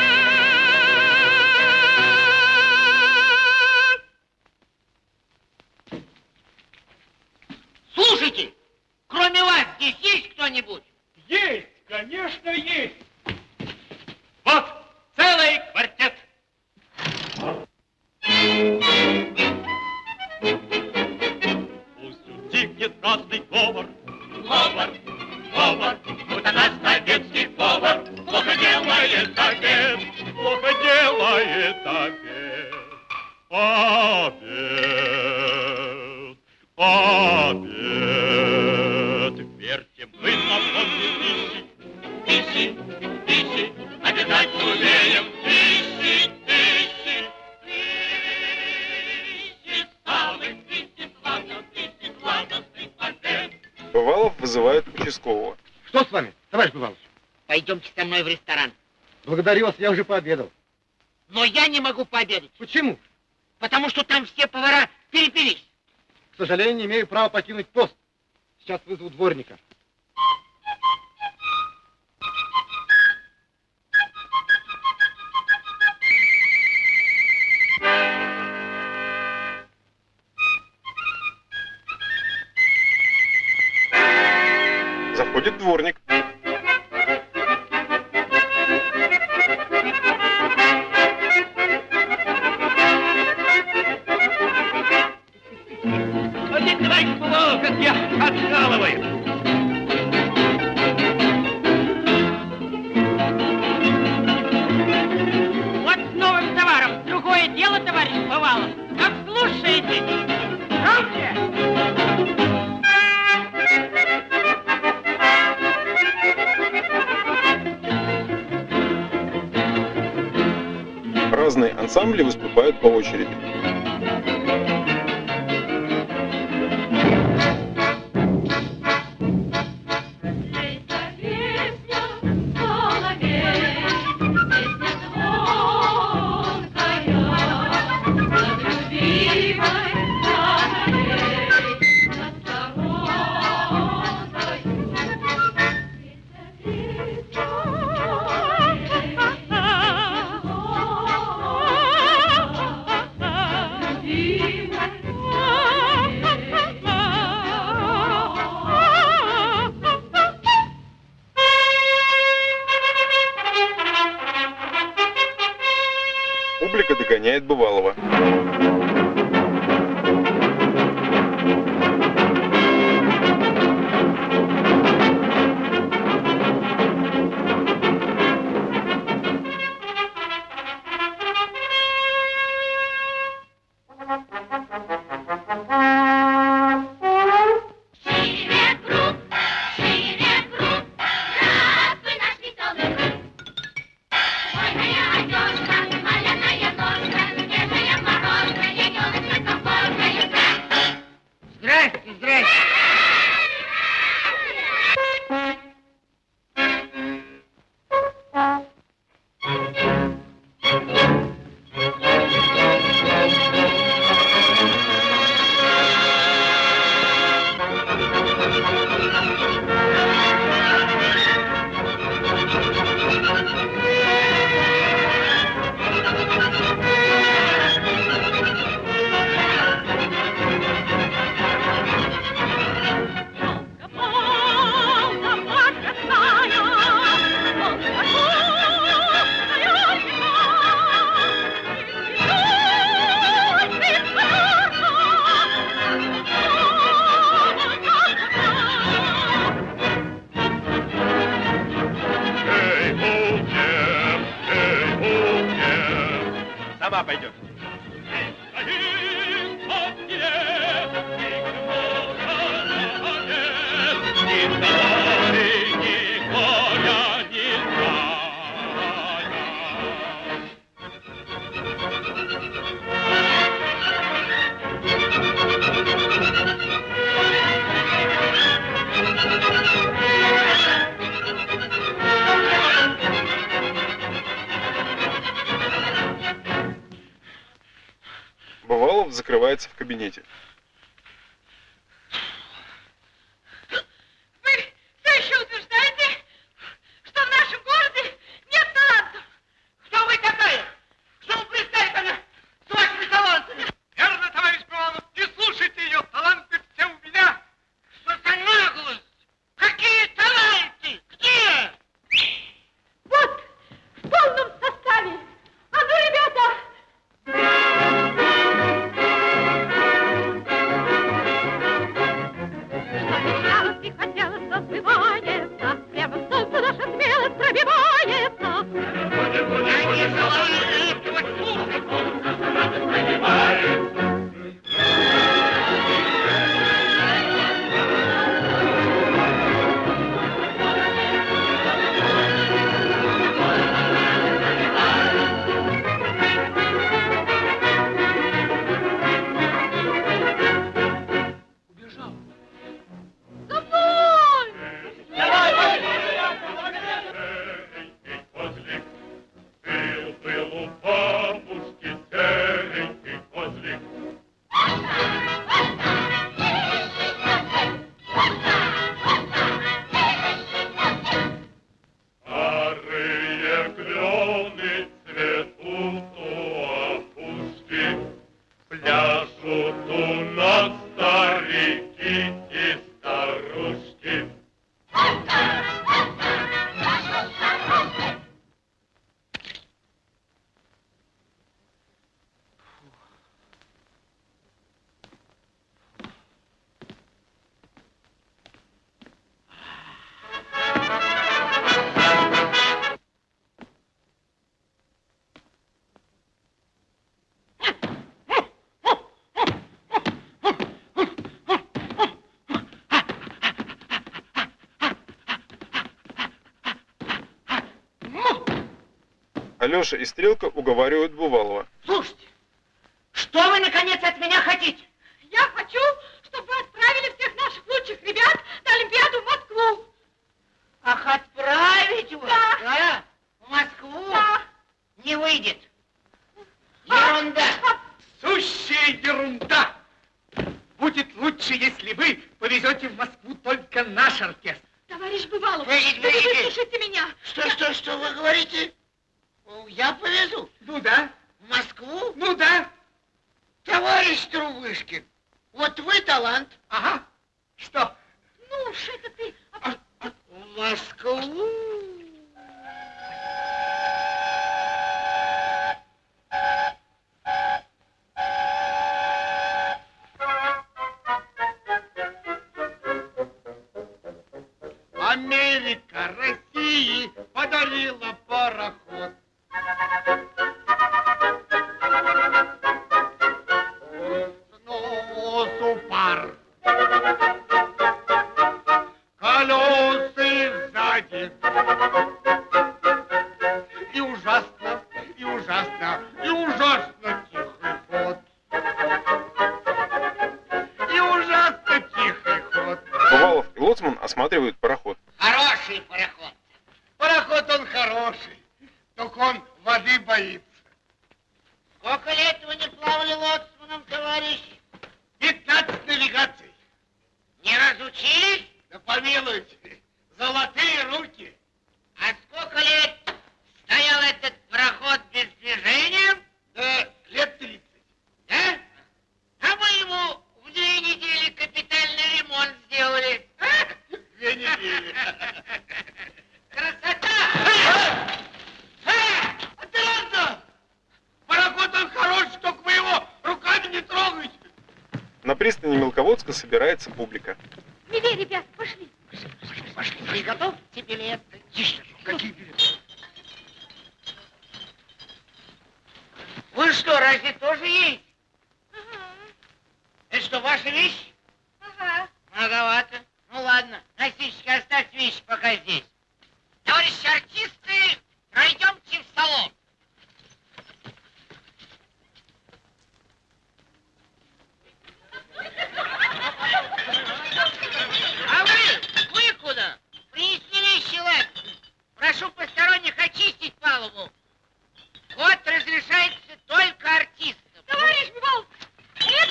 [SPEAKER 8] Слушайте, кроме вас здесь есть кто-нибудь?
[SPEAKER 2] Есть, конечно, есть. Вот целый квартет. Пусть утихнет праздный говор, говор, говор, будто наш советский повар плохо делает обед, плохо делает обед. Обед, обед. Верьте, мы запомним пищи, пищи, пищи, обедать умеем, пищи, пищи, пищи, самых пищи, славных пищи, сладостных обед.
[SPEAKER 1] Бывалов вызывает участкового.
[SPEAKER 7] Что с вами, товарищ Бывалович?
[SPEAKER 8] Пойдемте со мной в ресторан.
[SPEAKER 7] Благодарю вас, я уже пообедал.
[SPEAKER 8] Но я не могу пообедать,
[SPEAKER 7] Почему?
[SPEAKER 8] потому что там все повара перепились.
[SPEAKER 7] К сожалению, не имею права покинуть пост. Сейчас вызову дворника.
[SPEAKER 1] Заходит дворник.
[SPEAKER 2] Смотрите, товарищ Бывалов, как я откалываю.
[SPEAKER 4] Вот с новым товаром. Другое дело, товарищ Бывалов. Как слушаете? Громче!
[SPEAKER 1] Разные ансамбли выступают по очереди. Публика догоняет Бывалова.
[SPEAKER 5] Ой, моя Алёшка, маляная ножка, свежая морозка,
[SPEAKER 1] закрывается в кабинете.
[SPEAKER 5] Вы все еще утверждаете, что в нашем городе нет талантов?
[SPEAKER 8] Кто вы такая? Что вы пристали ко мне с вашими талантами?
[SPEAKER 7] Верно, товарищ Милонов, не слушайте ее, таланты все у меня.
[SPEAKER 8] Что за наглость? Какие таланты? Где?
[SPEAKER 5] Вот, в полном составе. А ну, ребята! Что мечталось и хотелось, то сбывается. Прямо солнце наша смелость пробивается.
[SPEAKER 8] Я не желаю этого слушать.
[SPEAKER 5] За мной!
[SPEAKER 2] Козлик, был, был у бабушки серенький козлик. Старые клены цветут у опушки, пляшут у нас старики и старушки.
[SPEAKER 1] Алеша и Стрелка уговаривают Бувалова.
[SPEAKER 8] Слушайте, что вы, наконец, от меня хотите?
[SPEAKER 5] Я хочу, чтобы вы отправили всех наших лучших ребят на Олимпиаду в Москву.
[SPEAKER 8] Ах, отправить вас?
[SPEAKER 5] Да.
[SPEAKER 8] Да? В Москву?
[SPEAKER 5] Да.
[SPEAKER 8] Не выйдет. Ерунда.
[SPEAKER 7] Сущая ерунда. Будет лучше, если вы повезете в Москву только наш оркестр.
[SPEAKER 5] Товарищ Бывалов,
[SPEAKER 8] Подождите,
[SPEAKER 5] вы
[SPEAKER 8] подождите.
[SPEAKER 5] выслушайте меня.
[SPEAKER 8] Что, что, что вы говорите? Я повезу.
[SPEAKER 7] Ну да,
[SPEAKER 8] В Москву?
[SPEAKER 7] ну да.
[SPEAKER 8] Товарищ Трубышкин, вот вы талант.
[SPEAKER 7] Ага. Что?
[SPEAKER 5] Ну уж это ты...
[SPEAKER 7] А, а,
[SPEAKER 8] В Москву?
[SPEAKER 7] Америка России подарила пароход. Сносу пар. Колесы сзади. И ужасно, и ужасно, и ужасно тихий ход. И ужасно тихий ход.
[SPEAKER 1] Бувалов и Лоцман осматривают пароход.
[SPEAKER 8] Хороший пароход.
[SPEAKER 7] Пароход он хороший, только он воды боится.
[SPEAKER 8] Сколько лет вы не плавали лоцманом, товарищ?
[SPEAKER 7] пятнадцать навигаций.
[SPEAKER 8] Не разучились?
[SPEAKER 7] Да помилуйте, золотые руки.
[SPEAKER 8] А сколько лет стоял этот пароход без движения?
[SPEAKER 7] Да лет тридцать.
[SPEAKER 8] Да? А мы ему в две недели капитальный ремонт сделали.
[SPEAKER 7] Две недели.
[SPEAKER 8] Красота!
[SPEAKER 7] Оператор! Пароход он хороший, только вы его руками не трогайте.
[SPEAKER 1] На пристани Мелководска собирается публика.
[SPEAKER 5] Милей, ребят, пошли.
[SPEAKER 8] Приготовьте билеты.
[SPEAKER 7] Тише, какие билеты?
[SPEAKER 8] Вы что, разве тоже есть?
[SPEAKER 5] Ага,
[SPEAKER 8] Это что, ваша вещь?
[SPEAKER 5] ага.
[SPEAKER 8] Многовато. Ну ладно, носильщики, оставь вещи пока здесь. Товарищи артисты, пройдемте в салон. А вы, вы куда? Принесли вещи, ладно. Прошу посторонних очистить палубу. Вход разрешается только артистам.
[SPEAKER 5] Товарищ Бывалов, это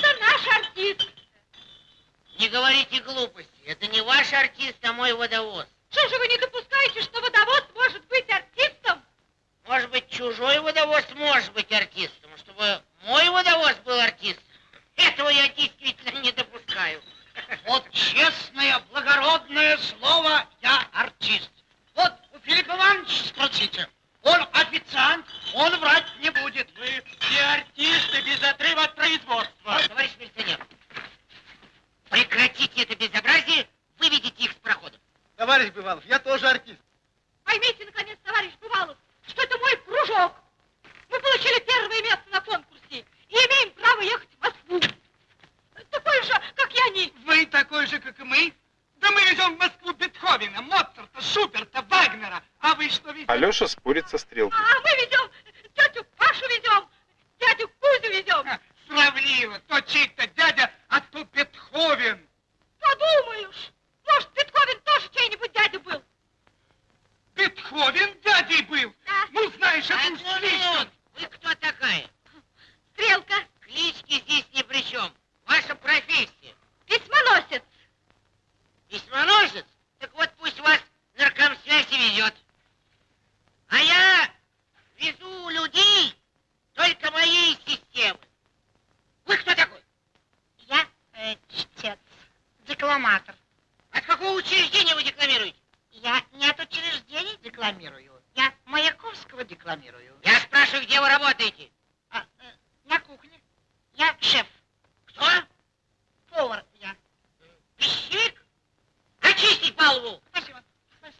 [SPEAKER 8] Не говорите глупости. Это не ваш артист, а мой водовоз.
[SPEAKER 5] Что же вы не допускаете, что водовоз может быть артистом?
[SPEAKER 8] Может быть, чужой водовоз может быть артистом. Чтобы мой водовоз был артистом, этого я действительно не допускаю.
[SPEAKER 3] Вот честное, благородное слово, я артист. Вот у Филиппа Ивановича спросите. Он официант, он врать не будет.
[SPEAKER 7] Мы все артисты без отрыва от производства.
[SPEAKER 8] Товарищ милиционер, прекратите это безобразие, выведите их с прохода.
[SPEAKER 7] Товарищ Бывалов, я тоже артист.
[SPEAKER 5] Поймите, наконец, товарищ Бывалов, что это мой кружок. Мы получили первое место на конкурсе и имеем право ехать в Москву. Такой же, как и они.
[SPEAKER 7] Вы такой же, как и мы? Да мы везем в Москву Бетховена, Моцарта, Шуберта, Вагнера. А вы что везете?
[SPEAKER 1] Алеша спорит со Стрелкой.
[SPEAKER 5] А мы везем тетю Пашу везем, дядю Кузю везем.
[SPEAKER 7] Ха, сравнило. То чей-то дядя, а то Бетховен.
[SPEAKER 5] Подумаешь, может, Бетховен тоже чей-нибудь дядя был?
[SPEAKER 7] Бетховен дядей был?
[SPEAKER 5] Да.
[SPEAKER 7] Ну, знаешь, это уж
[SPEAKER 8] Одну
[SPEAKER 7] слишком.
[SPEAKER 8] минуту. Вы кто такая?
[SPEAKER 5] Стрелка,
[SPEAKER 8] Клички здесь ни при чем. Ваша профессия.
[SPEAKER 5] письмоносец.
[SPEAKER 8] Письмоносец? Так вот пусть вас наркомсвязь и везет. А я везу людей только моей системы. Вы кто такой?
[SPEAKER 3] Я э, чтец, декламатор.
[SPEAKER 8] От какого учреждения вы декламируете?
[SPEAKER 3] Я не от учреждений декламирую, я Маяковского декламирую.
[SPEAKER 8] Я спрашиваю, где вы работаете?
[SPEAKER 3] А, э, на кухне. Я шеф,
[SPEAKER 8] Кто?
[SPEAKER 3] повар я.
[SPEAKER 8] Пищик? Очистить палубу.
[SPEAKER 3] Спасибо, спасибо.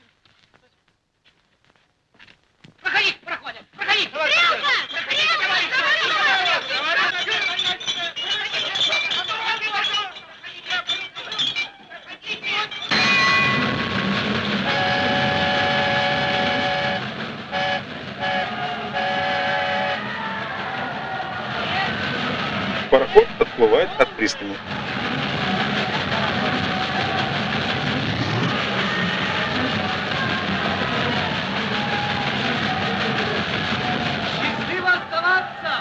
[SPEAKER 8] Проходите, проходим. Проходите.
[SPEAKER 5] Стрелка! Стрелка!
[SPEAKER 1] Пароход отплывает от пристани.
[SPEAKER 7] Счастливо оставаться!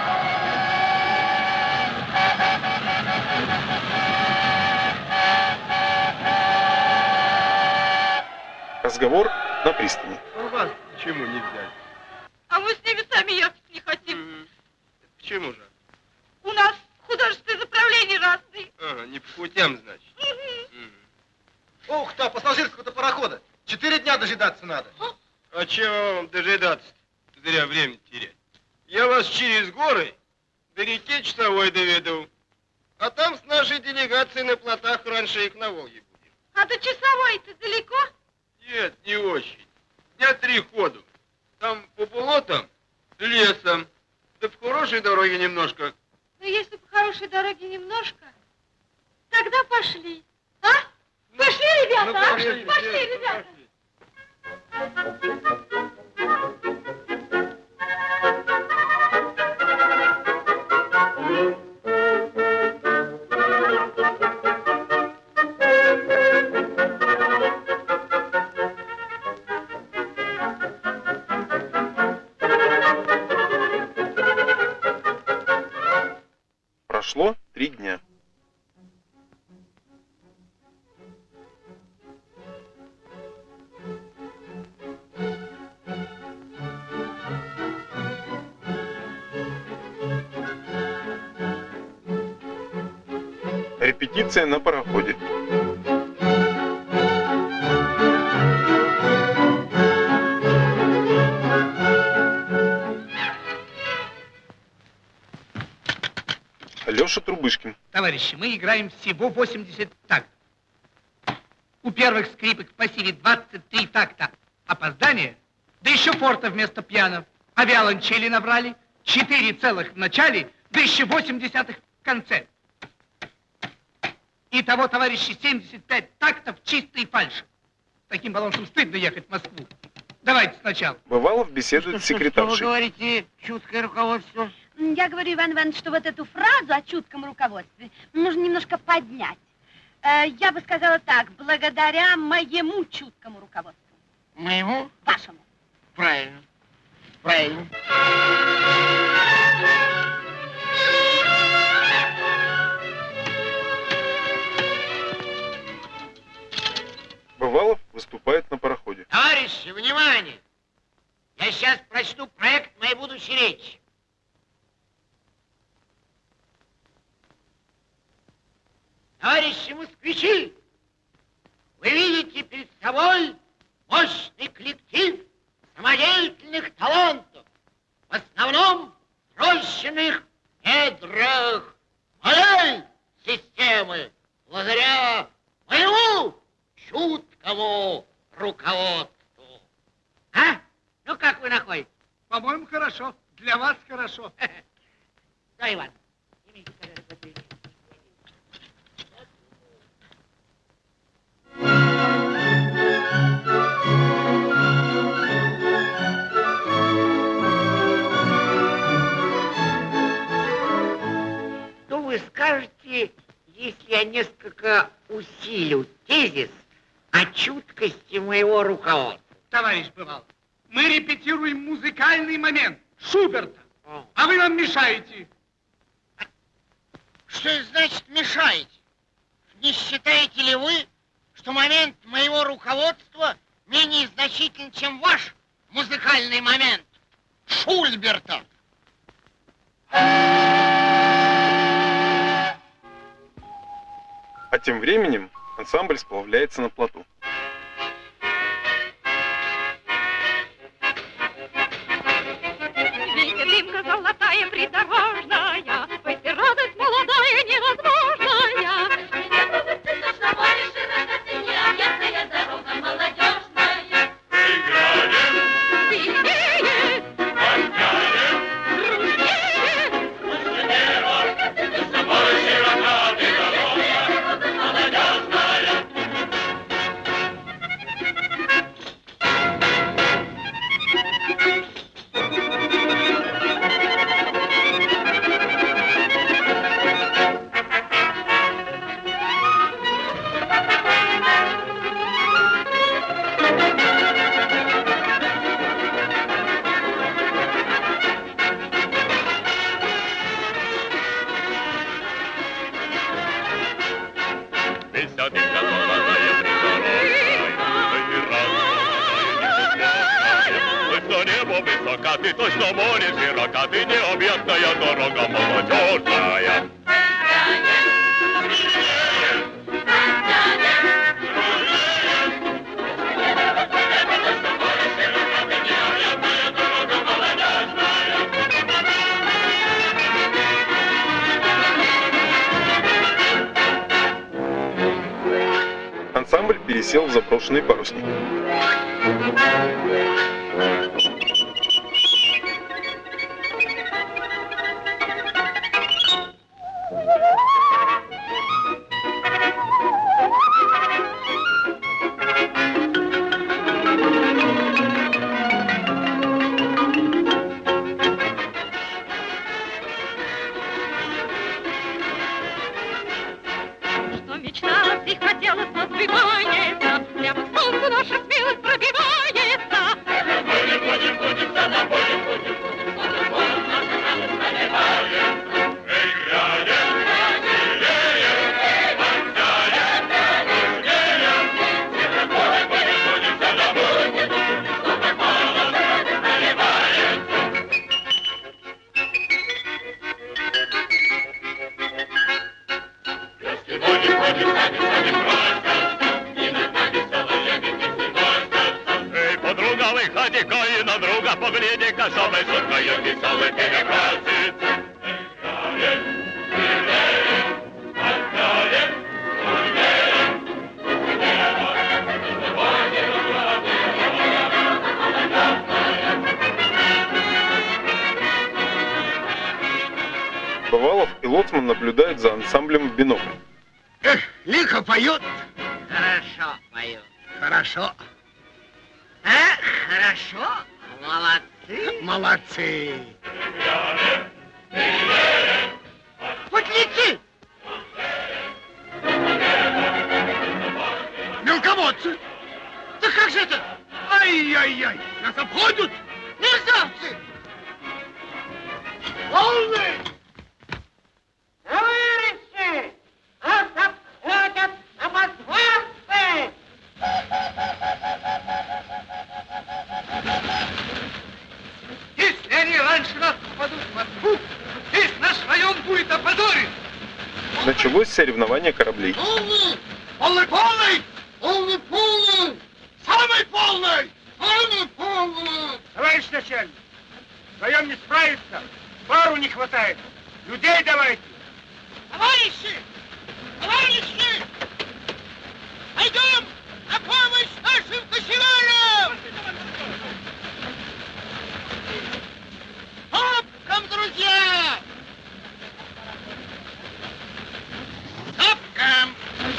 [SPEAKER 1] Разговор на пристани.
[SPEAKER 9] А вас почему не взять?
[SPEAKER 5] А мы с ними сами ехать не хотим.
[SPEAKER 9] Почему же?
[SPEAKER 5] У нас художественные направления разные.
[SPEAKER 9] Ага, не по путям, значит.
[SPEAKER 5] Мгм.
[SPEAKER 9] Ух, то пассажирского-то парохода. Четыре дня дожидаться надо. А чего вам дожидаться? Зря время терять. Я вас через горы до реки Часовой доведу. А там с нашей делегацией на плотах раньше их на Волге будем.
[SPEAKER 5] А до Часовой-то далеко?
[SPEAKER 9] Нет, не очень. Дня три ходу. Там по болотам, лесом. Да по хорошей дороге немножко.
[SPEAKER 5] Но если по хорошей дороге немножко, тогда пошли. А? Пошли, ребята,
[SPEAKER 9] Ну,
[SPEAKER 5] а?
[SPEAKER 9] пошли,
[SPEAKER 5] Пошли,
[SPEAKER 9] пошли.
[SPEAKER 5] ребята.
[SPEAKER 1] Прошло три дня. Репетиция на пароходе. Алеша Трубышкин.
[SPEAKER 7] Товарищи, мы играем всего восемьдесят тактов. У первых скрипок в пассиве двадцать три такта опоздания, да еще форта вместо пьяно. А виолончели набрали четыре целых в начале, да еще восемь десятых в конце. Итого, товарищи, семьдесят пять тактов чистой фальши. С таким балансом стыдно ехать в Москву. Давайте сначала.
[SPEAKER 1] Бывалов беседует с
[SPEAKER 8] Что вы
[SPEAKER 1] секретаршей.
[SPEAKER 8] говорите, чуткое руководство?
[SPEAKER 5] Я говорю, Иван Иванович, что вот эту фразу о чутком руководстве нужно немножко поднять. Э, я бы сказала так, благодаря моему чуткому руководству.
[SPEAKER 8] Моему?
[SPEAKER 5] Вашему.
[SPEAKER 8] Правильно. Правильно.
[SPEAKER 1] выступает на пароходе.
[SPEAKER 8] Товарищи, внимание! Я сейчас прочту проект моей будущей речи. Товарищи москвичи, вы видите перед собой мощный коллектив самодеятельных талантов, в основном рощенных недрах моей системы, благодаря моему чуткому руководству. А? Ну, как вы находите?
[SPEAKER 7] По-моему, хорошо. Для вас хорошо.
[SPEAKER 8] Да, Иван, имейте порядок в ответе. Что вы скажете, если я несколько усилю тезис о чуткости моего руководства?
[SPEAKER 7] Товарищ Бывалов, мы репетируем музыкальный момент Шуберта, а вы нам мешаете.
[SPEAKER 8] Что это значит мешаете? Не считаете ли вы, что момент моего руководства менее значителен, чем ваш музыкальный момент Шульберта?
[SPEAKER 1] А тем временем ансамбль сплавляется на плоту.
[SPEAKER 5] Видите, дымка золотая придорожная, пусть и радость молодая невозможная. Меня повысит на море широкосиняя, объятная дорога молодежная. Играем, сильнее, подтянем, дружнее, дружнее, на море широкая дорога молодежная.
[SPEAKER 2] Высока ты, точно море широка ты, необъятная дорога молодежная.
[SPEAKER 1] Ансамбль пересел в заброшенный парусник.
[SPEAKER 5] Что мечта и хотелось, но сбивается, прямо к солнцу наша смелость пробивается. Будем, будем, будем, за нами будем, будем, будем, будем, будем, наша радость пробивается.
[SPEAKER 2] Играем, смелее, подтянем, дружнее, широко будем, будем, за нами будем, будем, будем, молодость пробивается. Если будем, будем, сами, сами браться, и над нами целая веки носятся. Эй, подруга, выходи-ка и на друга погляди-ка, чтобы шуткою веселой перебрасываться. Играем, смелее, подтянем, дружнее, дружнее, сегодня
[SPEAKER 1] Бывалов и Лоцман наблюдают за ансамблем в бинокль.
[SPEAKER 7] Эх, лихо поют.
[SPEAKER 8] Хорошо поют.
[SPEAKER 7] Хорошо.
[SPEAKER 8] А, хорошо. Молодцы.
[SPEAKER 7] Молодцы.
[SPEAKER 8] Хоть лети.
[SPEAKER 7] Мелководцы.
[SPEAKER 8] Да как же это?
[SPEAKER 7] Ай-яй-яй, нас обходят.
[SPEAKER 8] Мерзавцы!
[SPEAKER 7] Волны!
[SPEAKER 8] Товарищи! Нас обходят самозванцы!
[SPEAKER 1] Началось соревнование кораблей.
[SPEAKER 8] Полный! Полный, полный! Полный, полный! Самый полный! Полный, полный!
[SPEAKER 3] Товарищ начальник, вдвоем не справиться, пару не хватает. Людей давайте.
[SPEAKER 8] Товарищи! Товарищи! Пойдем на помощь нашим кочегарам! Топком, друзья! Топком!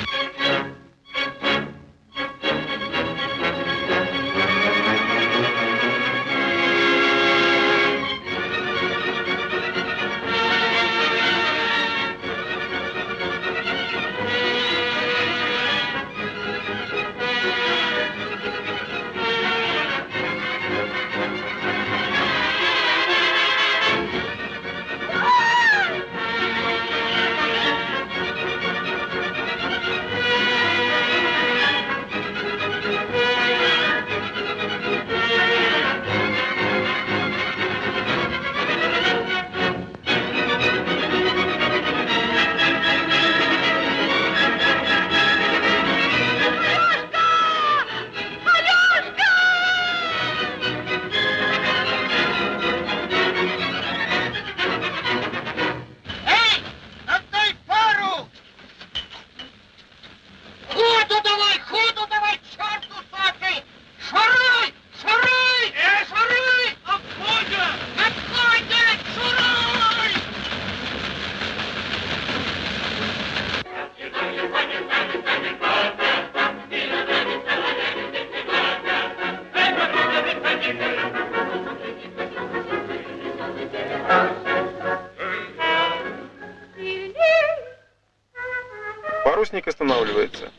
[SPEAKER 1] Парусник останавливается.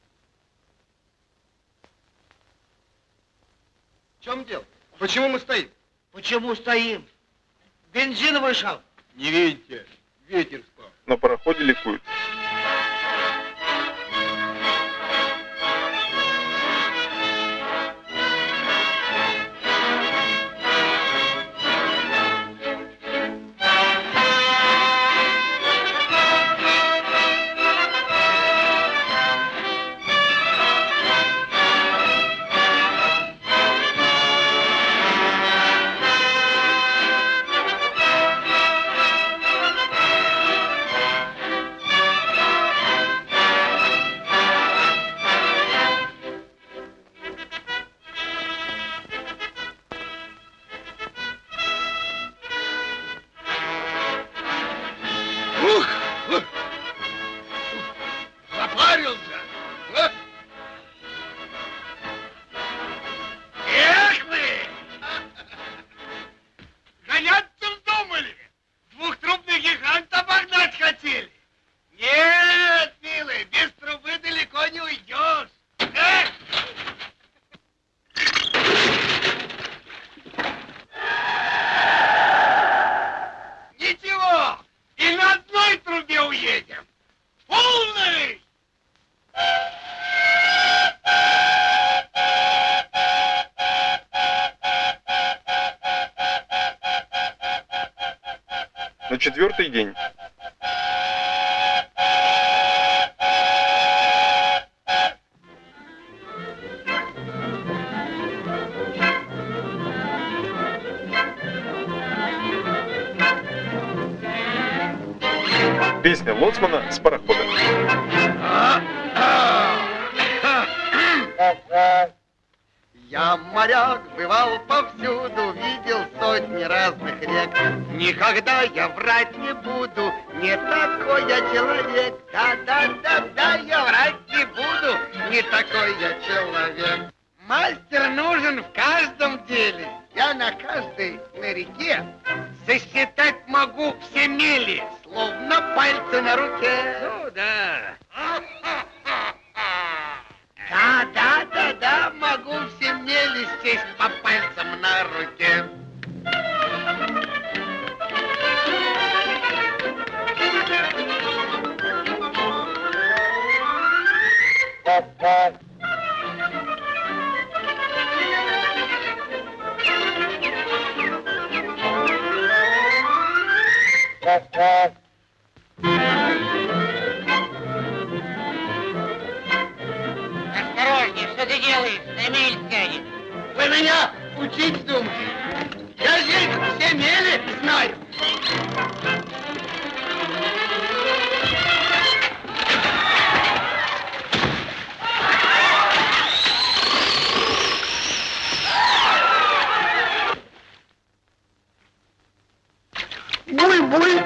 [SPEAKER 9] В чем дело? Почему мы стоим?
[SPEAKER 3] Почему стоим? Бензин вышел.
[SPEAKER 9] Не видите, ветер стал.
[SPEAKER 1] На пароходе ликуют. На четвертый день. Песня лоцмана с парохода.
[SPEAKER 7] Я моряк, бывал повсюду, видел сотни разных рек. Никогда я врать не буду, не такой я человек. Да-да-да-да, я врать не буду, не такой я человек. Мастер нужен в каждом деле. Я на каждой на реке сосчитать могу все мили, словно пальцы на руке. Ну да. Да, да, да, да, могу все мели сесть по пальцам на руке.
[SPEAKER 8] ты делаешь? На мель сядешь.
[SPEAKER 7] Вы меня учить думаете? Я здесь все мели знаю. Буй-буй!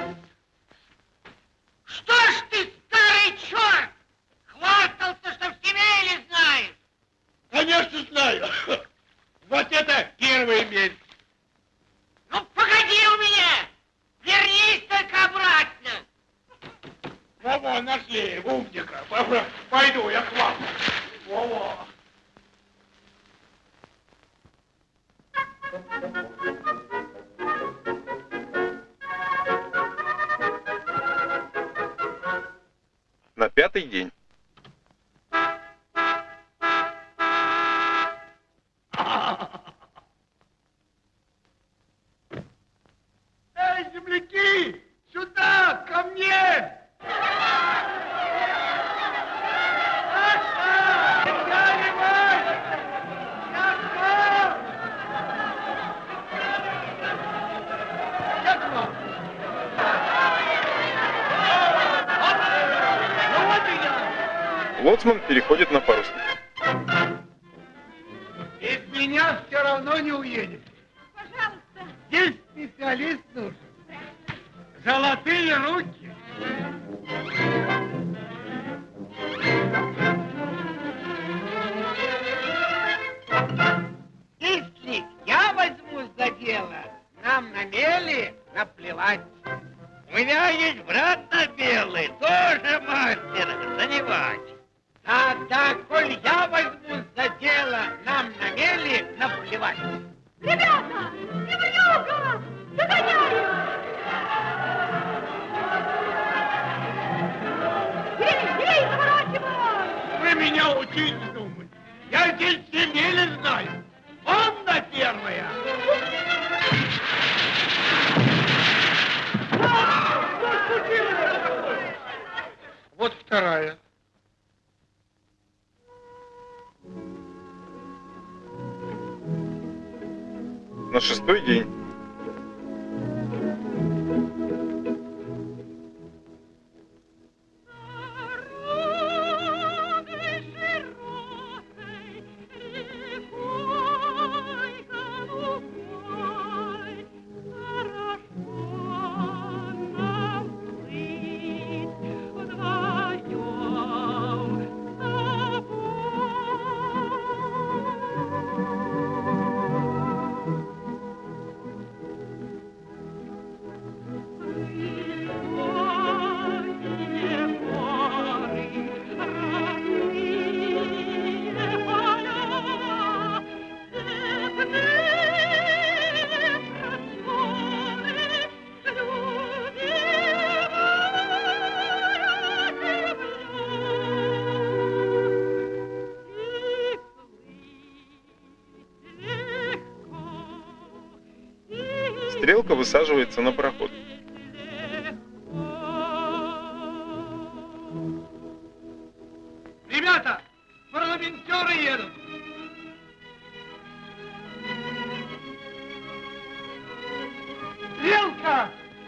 [SPEAKER 8] Что ж ты, старый черт, хвастался, что все мели знаешь?
[SPEAKER 7] Конечно, знаю. Вот это первый мель.
[SPEAKER 8] Ну, погоди у меня! Вернись только обратно!
[SPEAKER 7] Во-во, нашли умника. Пойду я к вам. Во-во.
[SPEAKER 1] На пятый день.
[SPEAKER 7] Эй, земляки, сюда, ко мне! Саша! Иванович! Я к вам! Я к вам! Ну вот и я!
[SPEAKER 1] Лоцман переходит на парусник.
[SPEAKER 7] Без меня все равно не уедете.
[SPEAKER 5] Пожалуйста.
[SPEAKER 7] Здесь специалист нужен. Золотые руки. Если я возьмусь за дело, нам на мели наплевать. У меня есть брат на белый, тоже мастер заливать. А так, коль я возьмусь за дело, нам на мели наплевать.
[SPEAKER 5] Ребята, Иванюка, догоняю! Ей, ей, заворачивай!
[SPEAKER 7] Вы меня учить думаете? Я здесь все мели знаю. Он на первая. Вот вторая.
[SPEAKER 1] На шестой день. Стрелка высаживается на пароход.
[SPEAKER 7] Ребята, парламентеры едут. Стрелка!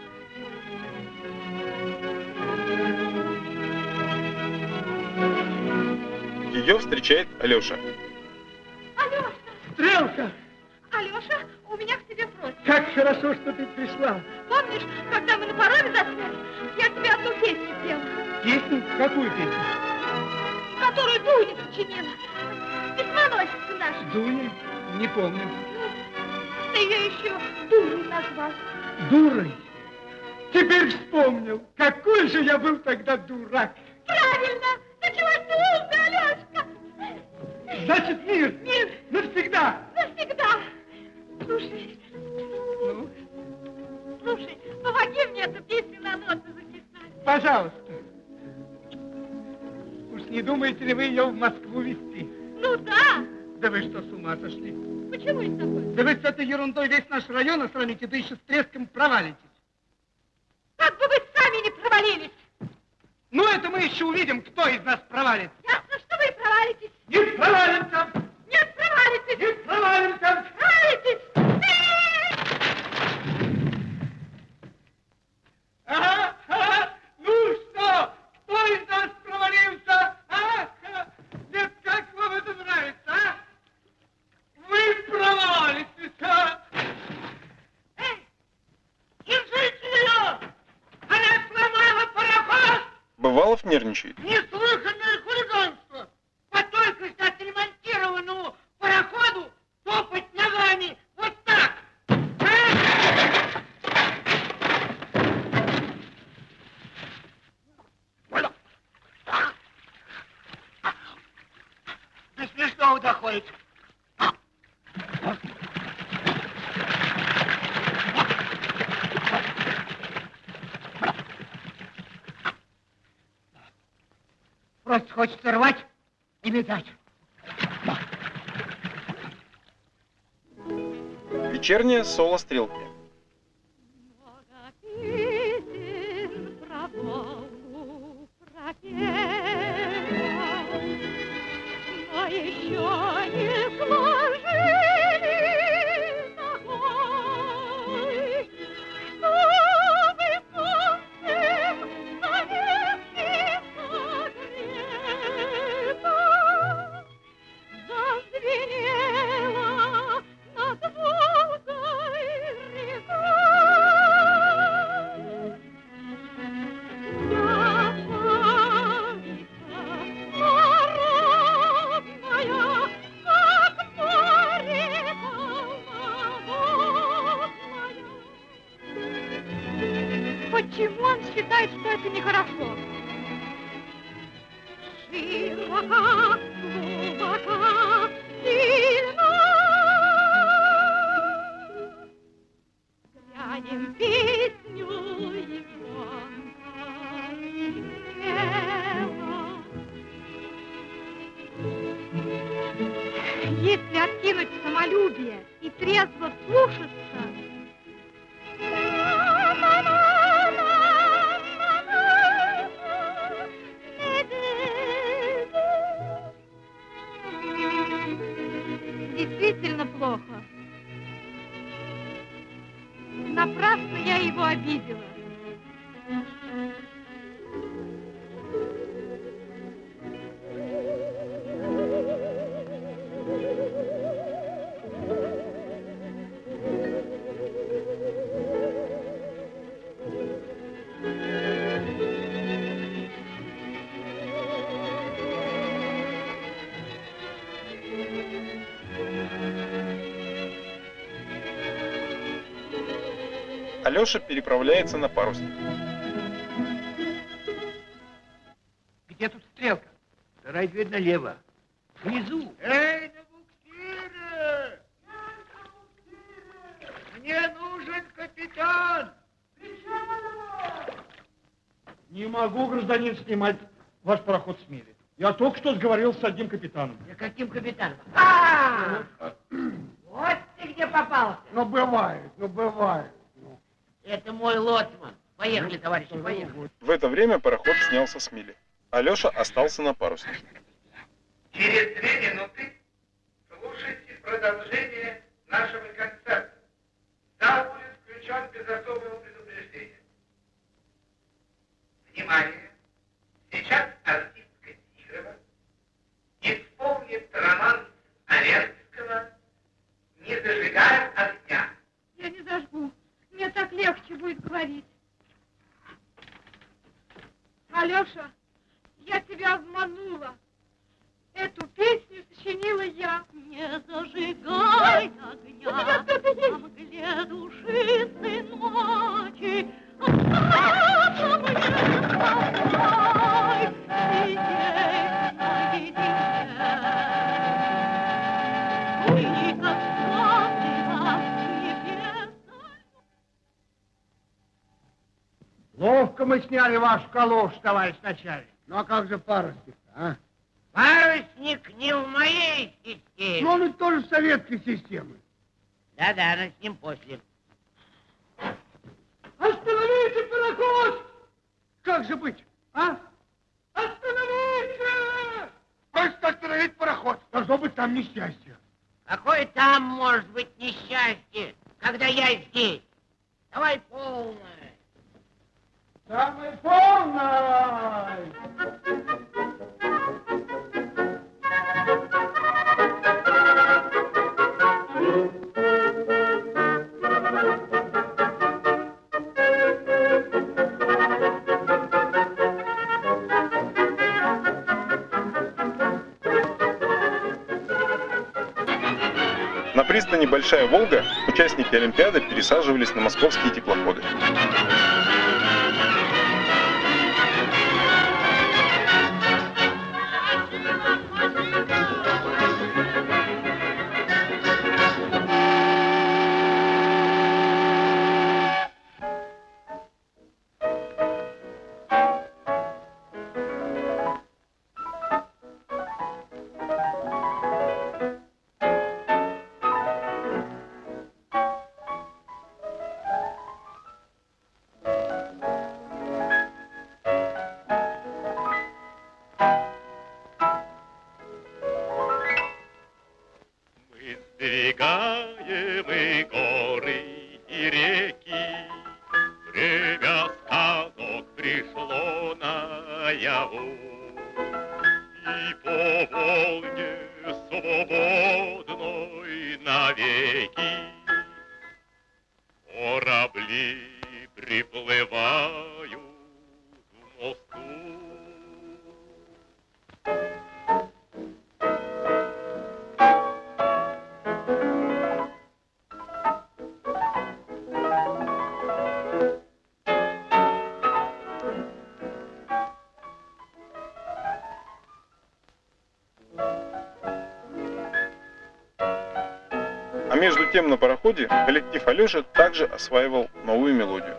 [SPEAKER 1] Ее встречает Алеша.
[SPEAKER 5] Алеша!
[SPEAKER 7] Стрелка!
[SPEAKER 5] Алеша, у меня к тебе просьба.
[SPEAKER 7] Как хорошо, что ты пришла.
[SPEAKER 5] Помнишь, когда мы на пароме застряли, я тебе одну песню пела?
[SPEAKER 7] Песню? Какую песню?
[SPEAKER 5] Которую Дуня сочинила. Письмоносица наша.
[SPEAKER 7] Дуня? Не помню.
[SPEAKER 5] Ты ее еще дурой назвал.
[SPEAKER 7] Дурой? Теперь вспомнил. Какой же я был тогда дурак.
[SPEAKER 5] Правильно. Ну чего ж ты умный, Алешка?
[SPEAKER 7] Значит, мир.
[SPEAKER 5] Мир.
[SPEAKER 7] Навсегда.
[SPEAKER 5] Навсегда. Слушай.
[SPEAKER 7] Ну?
[SPEAKER 5] Слушай, помоги мне эту песню на ноты записать.
[SPEAKER 7] Пожалуйста. Уж не думаете ли вы ее в Москву везти?
[SPEAKER 5] Ну да.
[SPEAKER 7] Да вы что, с ума сошли?
[SPEAKER 5] Почему это такое?
[SPEAKER 7] Да вы с этой ерундой весь наш район осрамите, да еще с треском провалитесь.
[SPEAKER 5] Как бы вы сами не провалились.
[SPEAKER 7] Ну, это мы еще увидим, кто из нас провалится.
[SPEAKER 5] Ясно, что вы провалитесь.
[SPEAKER 7] Не провалимся!
[SPEAKER 3] справимся! Ага, ага. Ну что, кто из нас провалился? А? Нет, как вам это нравится, а? Вы провалитесь, а? Эй, держите ее! Она сломала пароход!
[SPEAKER 1] Бывалов нервничает.
[SPEAKER 3] Неслыханное хулиганство! По только что отремонтированному пароходу топать ногами вот так!
[SPEAKER 8] До смешного доходит. Просто хочется рвать и метать.
[SPEAKER 1] Вечерняя соло стрелки.
[SPEAKER 5] Почему он считает, что это нехорошо? Широко, глубоко, сильно. Глянем песню и звонко, смело. Если откинуть самолюбие и трезво слушаться, действительно плохо. Напрасно я его обидела.
[SPEAKER 1] Алеша переправляется на парусник.
[SPEAKER 7] Где тут стрелка? Вторая дверь налево. Внизу.
[SPEAKER 3] Эй, на буксире! Мне нужен капитан!
[SPEAKER 10] Не могу, гражданин, снимать ваш пароход с мели. Я только что сговорился с одним капитаном.
[SPEAKER 8] Да каким капитаном? А! Вот ты где попался.
[SPEAKER 3] Ну, бывает, ну, бывает.
[SPEAKER 8] Это мой лоцман. Поехали, товарищи, поехали.
[SPEAKER 1] В это время пароход снялся с мели. Алеша остался на паруснике.
[SPEAKER 11] Через две минуты слушайте продолжение нашего концерта. Зал будет включен без особого предупреждения. Внимание! Сейчас артистка Тигрова исполнит романс Аверского «Не зажигаем огня».
[SPEAKER 5] Я не зажгу. Мне так легче будет говорить. Алеша, я тебя обманула. Эту песню сочинила я. Не зажигай огня, на мгле душистой ночи. Оставь мне покой, сидеть наедине. Уйди, как славила небеса.
[SPEAKER 3] Ловко мы сняли вашу калошу, товарищ начальник. Ну, а как же парусник, а?
[SPEAKER 8] Парусник не в моей системе.
[SPEAKER 3] Ну, он ведь тоже советской системы.
[SPEAKER 8] Да-да, но с ним после.
[SPEAKER 3] Остановите пароход! Как же быть, а? Остановите! Просто остановить пароход. Должно быть там несчастье.
[SPEAKER 8] Какое там может быть несчастье, когда я здесь? Давай полное.
[SPEAKER 3] Самый полный!
[SPEAKER 1] На пристани Большая Волга участники Олимпиады пересаживались на московские теплоходы.
[SPEAKER 2] Сдвигаем и горы, и реки, время сказок пришло наяву. И по волне свободной навеки корабли приплывают в Москву.
[SPEAKER 1] А между тем на пароходе коллектив Алёши также осваивал новую мелодию.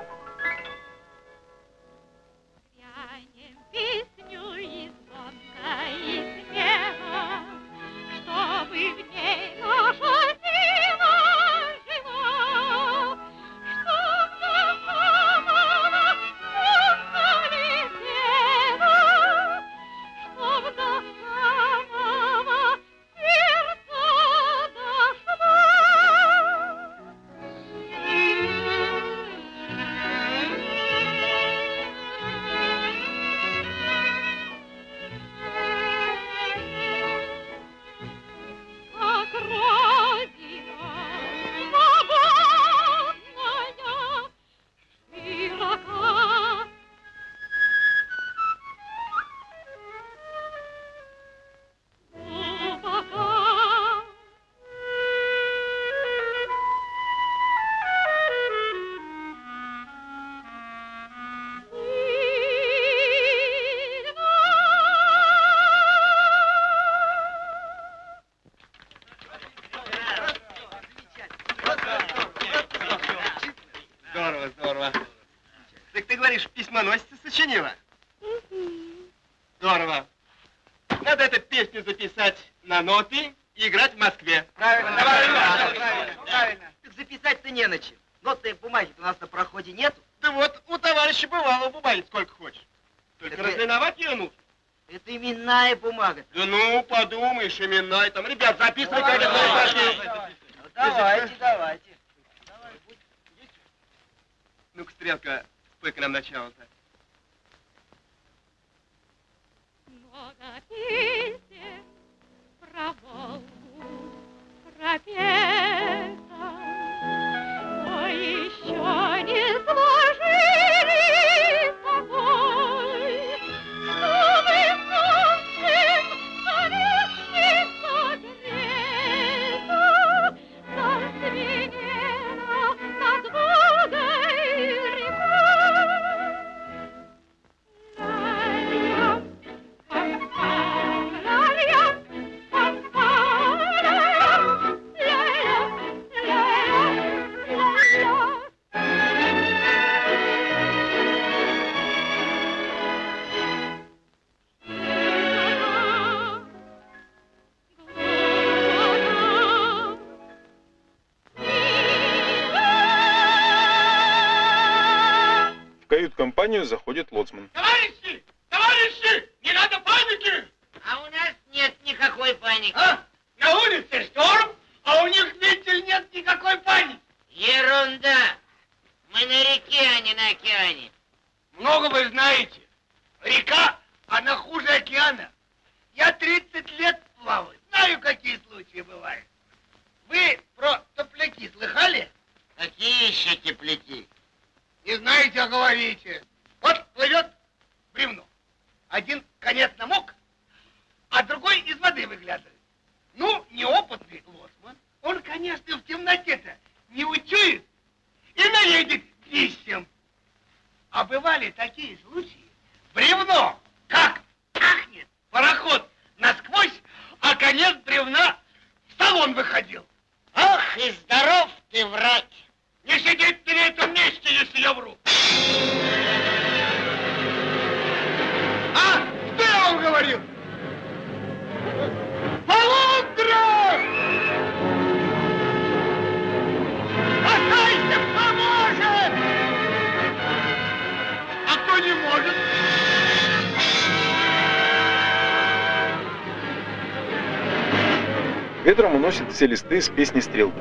[SPEAKER 9] Здорово, здорово. Так ты говоришь, письмоносица сочинила? Здорово. Надо эту песню записать на ноты и играть в Москве.
[SPEAKER 7] Правильно, правильно, правильно, правильно.
[SPEAKER 6] Так записать-то не на чем. Нотной бумаги у нас на проходе нету.
[SPEAKER 9] Да вот, у товарища бывало бумаги сколько хочешь. Только
[SPEAKER 6] Так
[SPEAKER 9] разлиновать ее нужно.
[SPEAKER 6] Это именная бумага.
[SPEAKER 9] Да ну, подумаешь, именная. Там, ребят, записывай, как это
[SPEAKER 6] Ну, давайте, давайте.
[SPEAKER 9] Ну-ка, Стрелка, спой к нам начало-то.
[SPEAKER 12] Много песен про Волгу пропета, но еще не сложили собой, чтобы солнцем навеки согрето, зазвенело над Волгой рекой.
[SPEAKER 1] В кают-компанию заходит лоцман.
[SPEAKER 8] Товарищи! Товарищи! Не надо паники! А у нас нет никакой паники. А? На улице шторм, на океане?
[SPEAKER 7] Много вы знаете. Река, она хуже океана. Я тридцать лет плаваю. Знаю, какие случаи бывают. Вы про топляки слыхали?
[SPEAKER 8] Какие еще тепляки?
[SPEAKER 7] Не знаете, а говорите. Вот плывет бревно. Один конец намок, а другой из воды выглядывает. Ну, неопытный лоцман, он, конечно, в темноте-то не учует и наедет листьем. А бывали такие случаи. Бревно как пахнет, пароход насквозь, а конец бревна в салон выходил.
[SPEAKER 8] Ах, и здоров ты врать!
[SPEAKER 7] Не сидеть ты на этом месте, если я вру. А? Что я вам говорил? Полундра! Спасайся, кто может! А кто не может?
[SPEAKER 1] Ветром уносит все листы с песни Стрелки.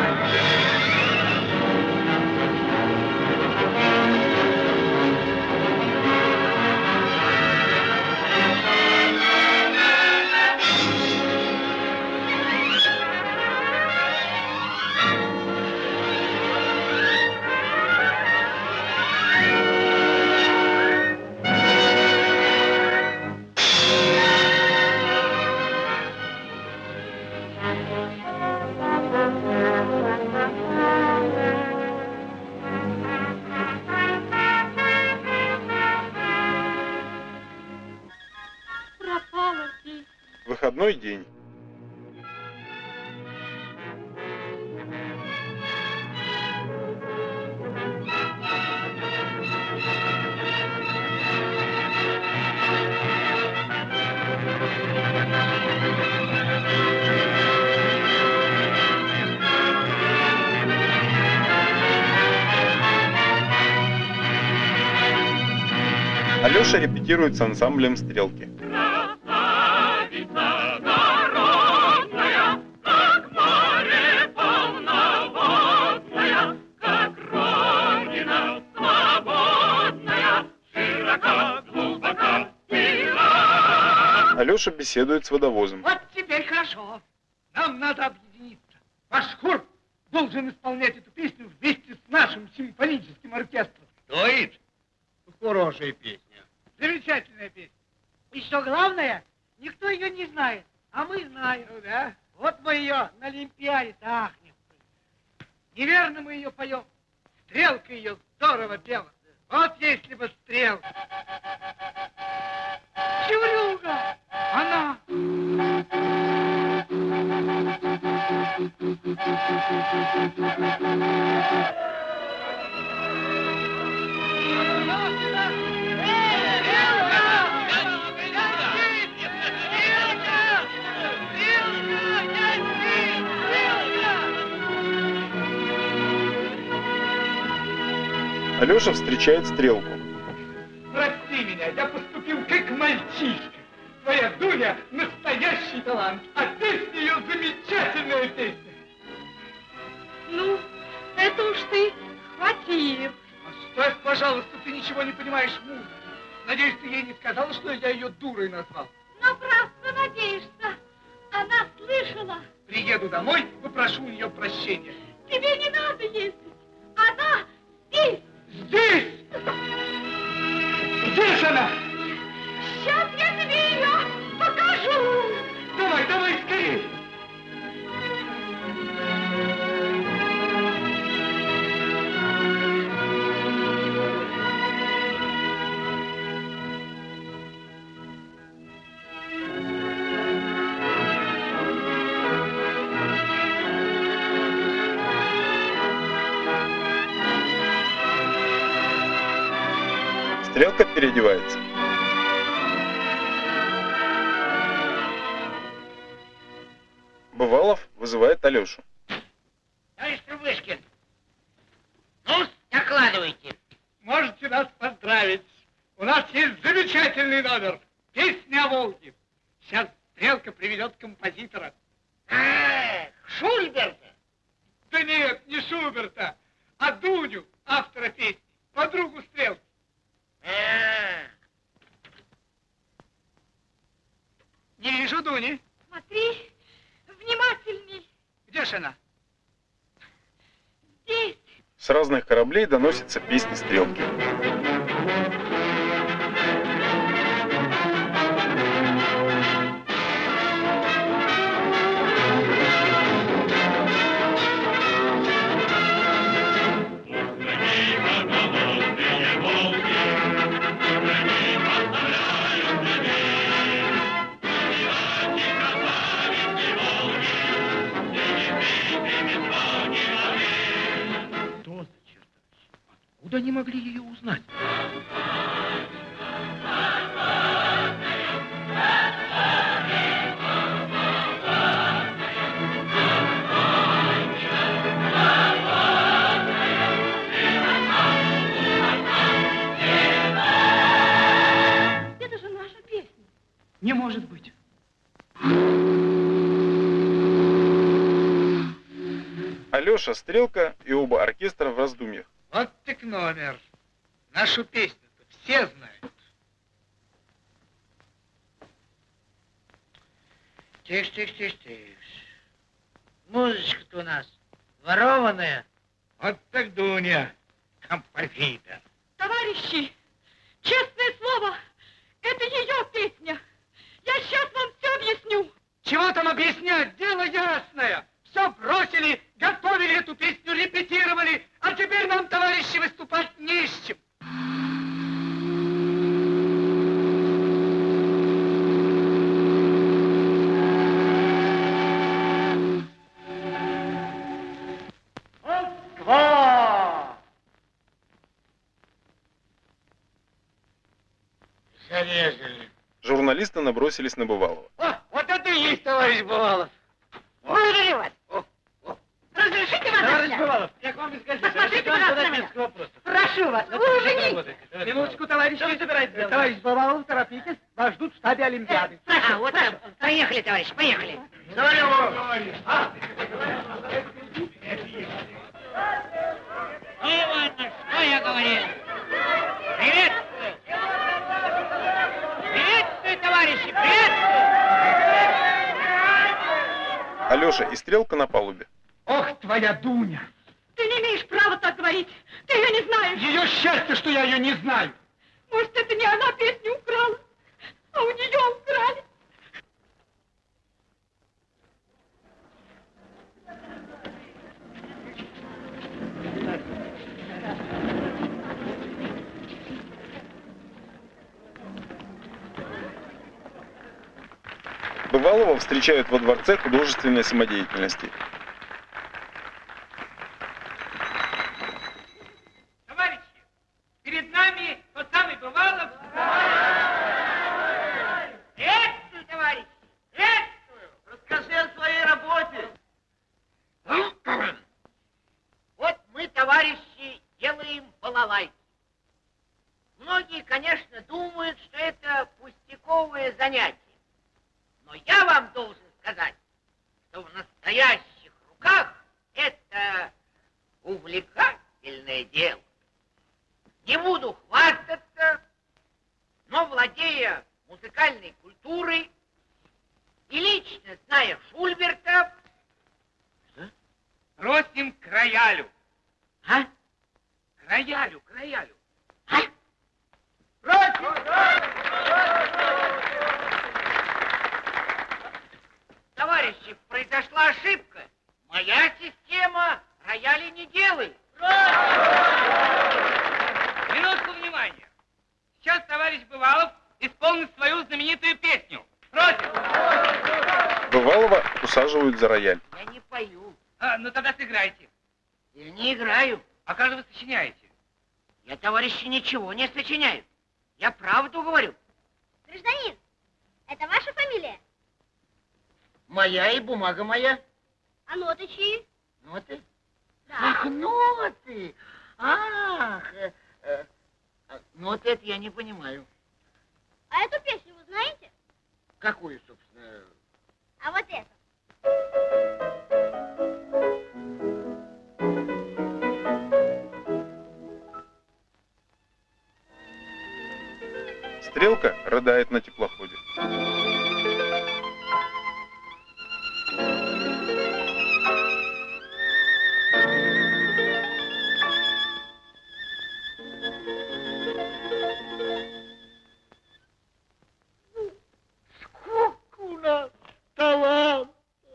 [SPEAKER 1] Выходной день. Алеша репетирует с ансамблем Стрелки. Алеша беседует с водовозом.
[SPEAKER 3] Вот теперь хорошо. Нам надо объединиться. Ваш хор должен исполнять эту песню вместе с нашим симфоническим оркестром.
[SPEAKER 7] Стоит? Хорошая песня.
[SPEAKER 3] Замечательная песня. И что главное, никто ее не знает, а мы знаем. Ну, да? Вот мы ее на Олимпиаде ахнем. Неверно мы ее поем. Стрелка ее здорово пела. Вот если бы Стрелка. Чеврюга! Она!
[SPEAKER 1] Алеша встречает Стрелку.
[SPEAKER 3] Прости меня, я поступил как мальчишка. Твоя Дуня настоящий талант, а песня ее замечательная песня.
[SPEAKER 5] Ну, это уж ты хватил.
[SPEAKER 3] Оставь, пожалуйста, ты ничего не понимаешь в музыке. Надеюсь, ты ей не сказала, что я ее дурой назвал.
[SPEAKER 5] Напрасно надеешься. Она слышала.
[SPEAKER 3] Приеду домой, попрошу у нее прощения.
[SPEAKER 5] Тебе не надо ездить. Она здесь.
[SPEAKER 3] Здесь? Где же она?
[SPEAKER 5] Сейчас я тебе ее покажу.
[SPEAKER 3] Давай, давай, скорее.
[SPEAKER 1] Стрелка переодевается. Бывалов вызывает Алешу.
[SPEAKER 8] Товарищ Трубышкин, ну, докладывайте.
[SPEAKER 3] Можете нас поздравить. У нас есть замечательный номер. Песня о Волге. Сейчас Стрелка приведет композитора.
[SPEAKER 8] Эх, Шульберта.
[SPEAKER 3] Да нет, не Шуберта, а Дуню, автора песни.
[SPEAKER 7] подругу Стрелки.
[SPEAKER 8] А,
[SPEAKER 7] Не вижу Дуни.
[SPEAKER 5] Смотри, внимательней.
[SPEAKER 7] Где же она?
[SPEAKER 5] Здесь.
[SPEAKER 1] С разных кораблей доносятся песни Стрелки.
[SPEAKER 2] Откуда они могли ее узнать?
[SPEAKER 5] Это же наша песня.
[SPEAKER 7] Не может быть.
[SPEAKER 1] Алеша, Стрелка и оба оркестра в раздумьях.
[SPEAKER 7] Вот так номер. Нашу песню-то все знают.
[SPEAKER 8] Тише, тише, тише, тише. Музычка-то у нас ворованная.
[SPEAKER 7] Вот так Дуня, композитор.
[SPEAKER 5] Товарищи, честное слово, это ее песня. Я сейчас вам все объясню.
[SPEAKER 7] Чего там объяснять? Дело ясное. Все бросили, готовили эту песню, репетировали, а теперь нам, товарищи, выступать не с чем.
[SPEAKER 8] Москва! Зарезали.
[SPEAKER 1] Журналисты набросились на Бывалова.
[SPEAKER 7] О, вот это и есть, товарищ Бывалов.
[SPEAKER 5] Выдали вас. Разрешите вас
[SPEAKER 7] Товарищ
[SPEAKER 5] взять?
[SPEAKER 7] Бывалов, я к вам без газеты.
[SPEAKER 5] Посмотрите,
[SPEAKER 7] Решите вам
[SPEAKER 5] пожалуйста,
[SPEAKER 7] задать
[SPEAKER 5] на меня.
[SPEAKER 7] несколько вопросов.
[SPEAKER 5] Прошу вас, вы уже не...
[SPEAKER 7] Минуточку, товарищ. Что вы собираетесь делать? Товарищ Бывалов, торопитесь. Вас ждут в штабе Олимпиады.
[SPEAKER 5] Прошу,
[SPEAKER 8] А, вот
[SPEAKER 5] прошу.
[SPEAKER 8] так. Поехали, товарищ, поехали.
[SPEAKER 4] Ну, Ивановна, что я говорил? Приветствую! Приветствую, товарищи, приветствую!
[SPEAKER 1] Алеша и Стрелка на палубе.
[SPEAKER 7] Ох, твоя Дуня.
[SPEAKER 5] Ты не имеешь права так говорить. Ты ее не знаешь.
[SPEAKER 7] Ее счастье, что я ее не знаю.
[SPEAKER 5] Может, это не она песню украла, а у нее украли.
[SPEAKER 1] Бывалова встречают во дворце художественной самодеятельности.
[SPEAKER 4] Товарищи, перед нами тот самый Бывалов. Приветствую, товарищи, приветствую.
[SPEAKER 8] Расскажи о своей работе. Вот мы, товарищи, делаем балалайки. Многие, конечно, думают, что это пустяковое занятие. Но я вам должен сказать, что в настоящих руках это увлекательное дело. Не буду хвастаться, но владея музыкальной культурой и лично зная Шульберта... Что?
[SPEAKER 4] Просим к роялю.
[SPEAKER 8] А?
[SPEAKER 4] К роялю, к роялю.
[SPEAKER 8] А? Товарищи, произошла ошибка. Моя система рояли не делает.
[SPEAKER 4] Минутку внимания. Сейчас товарищ Бывалов исполнит свою знаменитую песню. Просим.
[SPEAKER 1] Бывалова усаживают за рояль.
[SPEAKER 8] Я не пою.
[SPEAKER 4] А, ну тогда сыграйте.
[SPEAKER 8] Я не играю.
[SPEAKER 4] А как же вы сочиняете?
[SPEAKER 8] Я, товарищи, ничего не сочиняю. Я правду говорю.
[SPEAKER 5] Гражданин, это ваша фамилия?
[SPEAKER 8] Моя и бумага моя.
[SPEAKER 5] А ноты чьи?
[SPEAKER 8] Ноты?
[SPEAKER 5] Да.
[SPEAKER 8] Ах, ноты! Ах, э, э, э, ноты это я не понимаю.
[SPEAKER 5] А эту песню вы знаете?
[SPEAKER 8] Какую, собственно?
[SPEAKER 5] А вот эту.
[SPEAKER 1] Стрелка рыдает на теплоходе.
[SPEAKER 3] Сколько у нас талантов!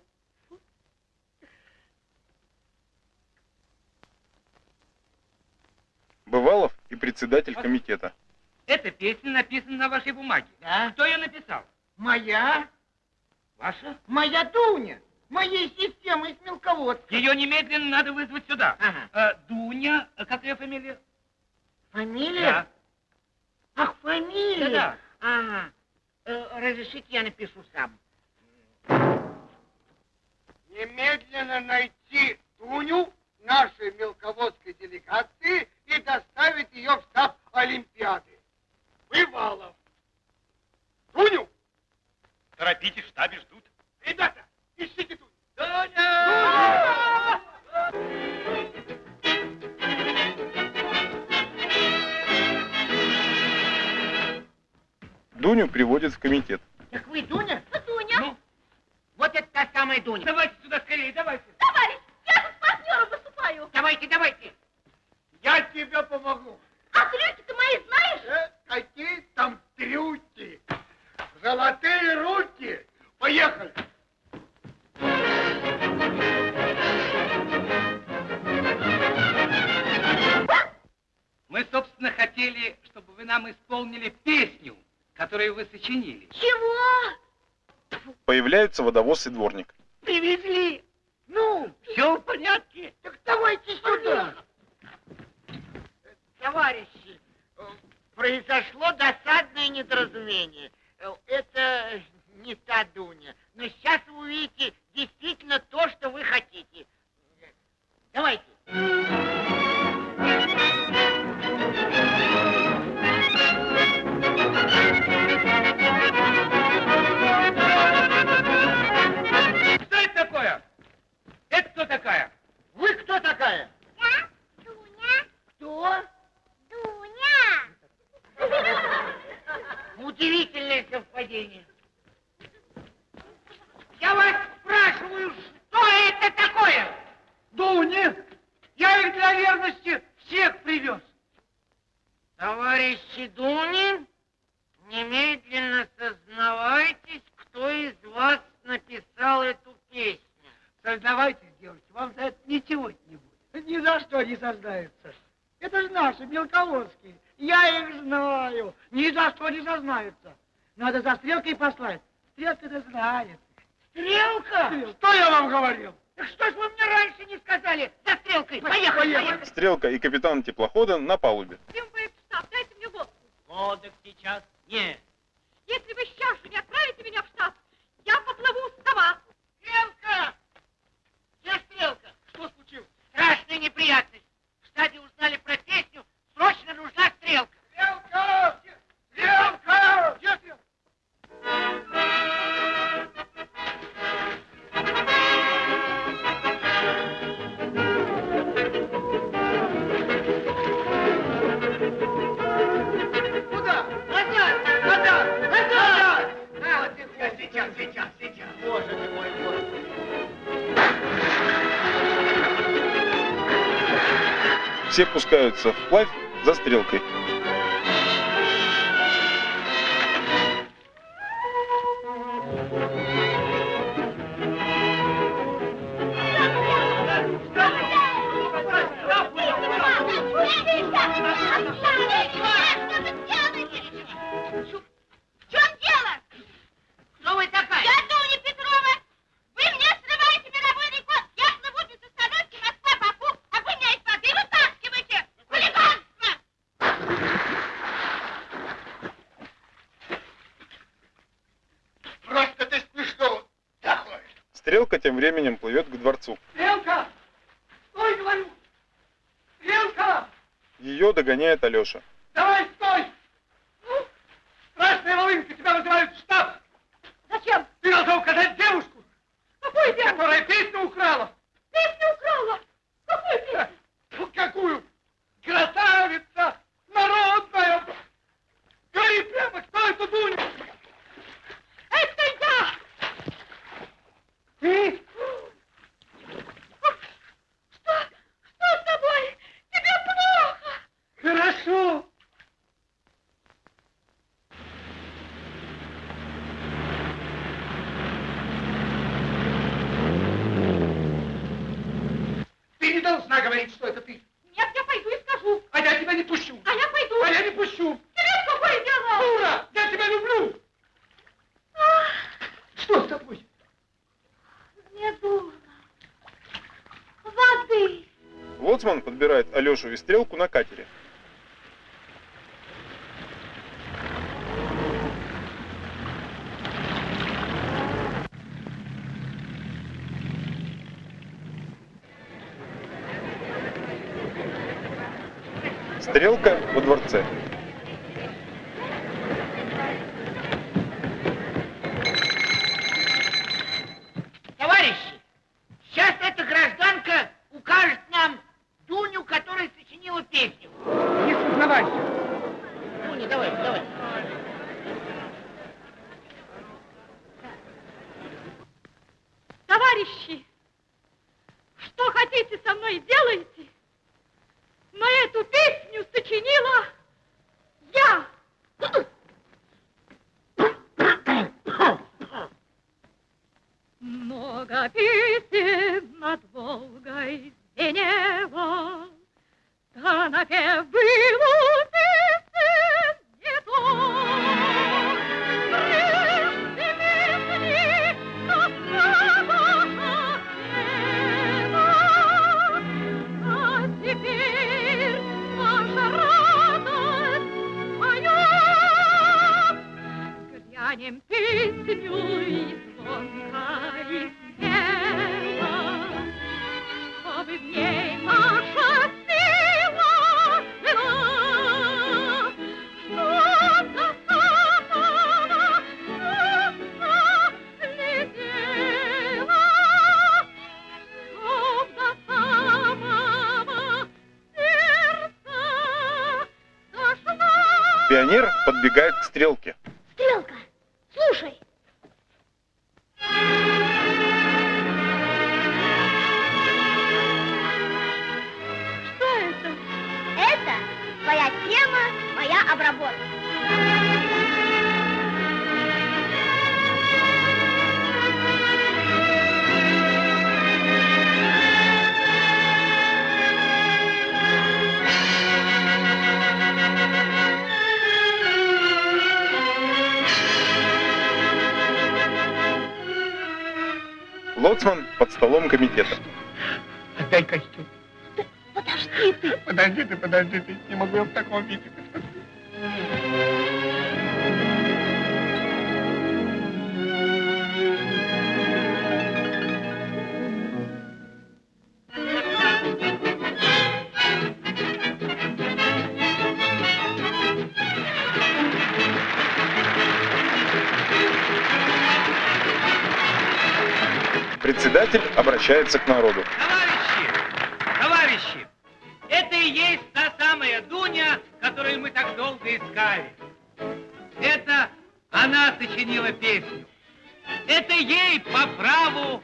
[SPEAKER 1] Бывалов и председатель комитета.
[SPEAKER 13] Эта песня написана на вашей бумаге.
[SPEAKER 3] Да?
[SPEAKER 13] Кто ее написал?
[SPEAKER 3] Моя?
[SPEAKER 13] Ваша?
[SPEAKER 3] Моя Дуня! Моей системы из мелководца.
[SPEAKER 13] Ее немедленно надо вызвать сюда.
[SPEAKER 3] Ага.
[SPEAKER 13] Э, Дуня, э, как ее фамилия?
[SPEAKER 3] Фамилия?
[SPEAKER 13] Да.
[SPEAKER 3] Ах, фамилия?
[SPEAKER 13] Да-да.
[SPEAKER 3] Ага. Э, разрешите, я напишу сам.
[SPEAKER 7] Немедленно найти Дуню нашей мелководской делегации и доставить ее в штаб Олимпиады. Бывалов. Дуню!
[SPEAKER 13] Торопитесь, в штабе ждут.
[SPEAKER 7] Ребята, ищите Дуню.
[SPEAKER 13] Дуня!
[SPEAKER 1] Дуню приводят в комитет.
[SPEAKER 3] Так вы Дуня?
[SPEAKER 5] Дуня.
[SPEAKER 13] Ну,
[SPEAKER 3] Вот это та самая Дуня.
[SPEAKER 13] давайте сюда скорее, давайте.
[SPEAKER 5] Товарищ, я тут с партнером выступаю.
[SPEAKER 3] Давайте, давайте.
[SPEAKER 7] Я тебе помогу.
[SPEAKER 5] А трюки-то мои знаешь?
[SPEAKER 7] Э, какие там трюки? Золотые руки. Поехали.
[SPEAKER 13] Мы, собственно, хотели, чтобы вы нам исполнили песню, которую вы сочинили.
[SPEAKER 5] Чего?
[SPEAKER 1] Появляются водовоз и дворник.
[SPEAKER 3] Привезли. Ну, все в порядке. Так давайте сюда. Товарищи, э, произошло досадное недоразумение. Э, Это не та Дуня. Но сейчас вы увидите действительно то, что вы хотите. Давайте.
[SPEAKER 13] Что это такое? Это кто такая?
[SPEAKER 7] Вы кто такая?
[SPEAKER 5] Я Дуня.
[SPEAKER 3] Кто?
[SPEAKER 5] Дуня.
[SPEAKER 3] Удивительное совпадение. Я вас спрашиваю, что это такое?
[SPEAKER 10] Дуни, я их для верности всех привез.
[SPEAKER 3] Товарищи Дуни, немедленно сознавайтесь, кто из вас написал эту песню.
[SPEAKER 10] Сознавайтесь, девочки, вам за это ничего не будет. Ни за что не сознаются. Это же наши, мелководские. Я их знаю. Ни за что не сознаются. Надо за Стрелкой послать. Стрелка-то знает.
[SPEAKER 3] Стрелка?
[SPEAKER 10] Стрелка. Что я вам говорил?
[SPEAKER 3] Так что ж вы мне раньше не сказали? За Стрелкой. Поехали, поехали.
[SPEAKER 1] Стрелка и капитан теплохода на палубе.
[SPEAKER 5] Чем вы в штаб? Дайте мне водку.
[SPEAKER 13] Водок сейчас нет.
[SPEAKER 5] Если вы сейчас же не отправите меня в штаб, я поплыву сама.
[SPEAKER 3] Стрелка! Где Стрелка? Что случилось? Страшная неприятность. В штабе узнали про песню. Срочно нужна Стрелка.
[SPEAKER 7] Стрелка! Стрелка! Где Стрелка? Куда?
[SPEAKER 3] Назад! Назад! Назад!
[SPEAKER 7] А, вот сейчас, сейчас, сейчас, сейчас. Боже ты мой, Боже.
[SPEAKER 1] Все пускаются вплавь за Стрелкой.
[SPEAKER 5] В чем дело?
[SPEAKER 3] Кто вы такая?
[SPEAKER 5] Я Дуня Петрова. Вы мне срываете мировой рекорд. Я плыву без остановки Москва-Баку, а вы меня из воды вытаскиваете. Хулиганство!
[SPEAKER 7] Просто ты смешно такой.
[SPEAKER 1] Стрелка тем временем плывет к дворцу.
[SPEAKER 10] Стрелка! Стой, говорю! Стрелка!
[SPEAKER 1] Ее догоняет Алеша.
[SPEAKER 10] Давай, стой! Ну, Красная Волынка, тебя вызывают в штаб.
[SPEAKER 5] Зачем?
[SPEAKER 10] Ты должна указать девушку,
[SPEAKER 5] Какую девушку?
[SPEAKER 10] которая песню украла.
[SPEAKER 5] Песню украла. Какую песню?
[SPEAKER 10] Ну, какую? Красавица! Народная! Говори прямо, кто говорить, что это ты.
[SPEAKER 5] Нет, я пойду и скажу.
[SPEAKER 10] А я тебя не пущу.
[SPEAKER 5] А я пойду.
[SPEAKER 10] А я не пущу.
[SPEAKER 5] Тебе какое дело?
[SPEAKER 10] Дура, я тебя люблю. Что с тобой?
[SPEAKER 5] Мне дурно. Воды.
[SPEAKER 1] Лоцман подбирает Алешу и Стрелку на катере. Стрелка во дворце.
[SPEAKER 8] Товарищи, сейчас эта гражданка укажет нам Дуню, которая сочинила песню.
[SPEAKER 10] Не сознавайся.
[SPEAKER 8] Дуня, давай, давай.
[SPEAKER 5] Товарищи, что хотите со мной делайте, но эту песню сочинила я. Много песен над Волгой звенело, да напев был у песен не то. Прежде песни космонавта пела, а теперь наша радость поет. Грянем песню и звонко и смело, чтобы в ней наша сила жила, чтоб до самого сердца летела, чтоб до самого сердца дошла.
[SPEAKER 1] Пионер подбегает к Стрелке.
[SPEAKER 5] Стрелка, слушай. Что это?
[SPEAKER 14] Это твоя тема, моя обработка.
[SPEAKER 1] Лоцман под столом комитета.
[SPEAKER 10] Отдай костюм.
[SPEAKER 14] Подожди ты.
[SPEAKER 10] Подожди ты, подожди ты. Не могу я в таком виде.
[SPEAKER 1] Председатель обращается к народу.
[SPEAKER 13] Товарищи, товарищи, это и есть та самая Дуня, которую мы так долго искали. Это она сочинила песню. Это ей по праву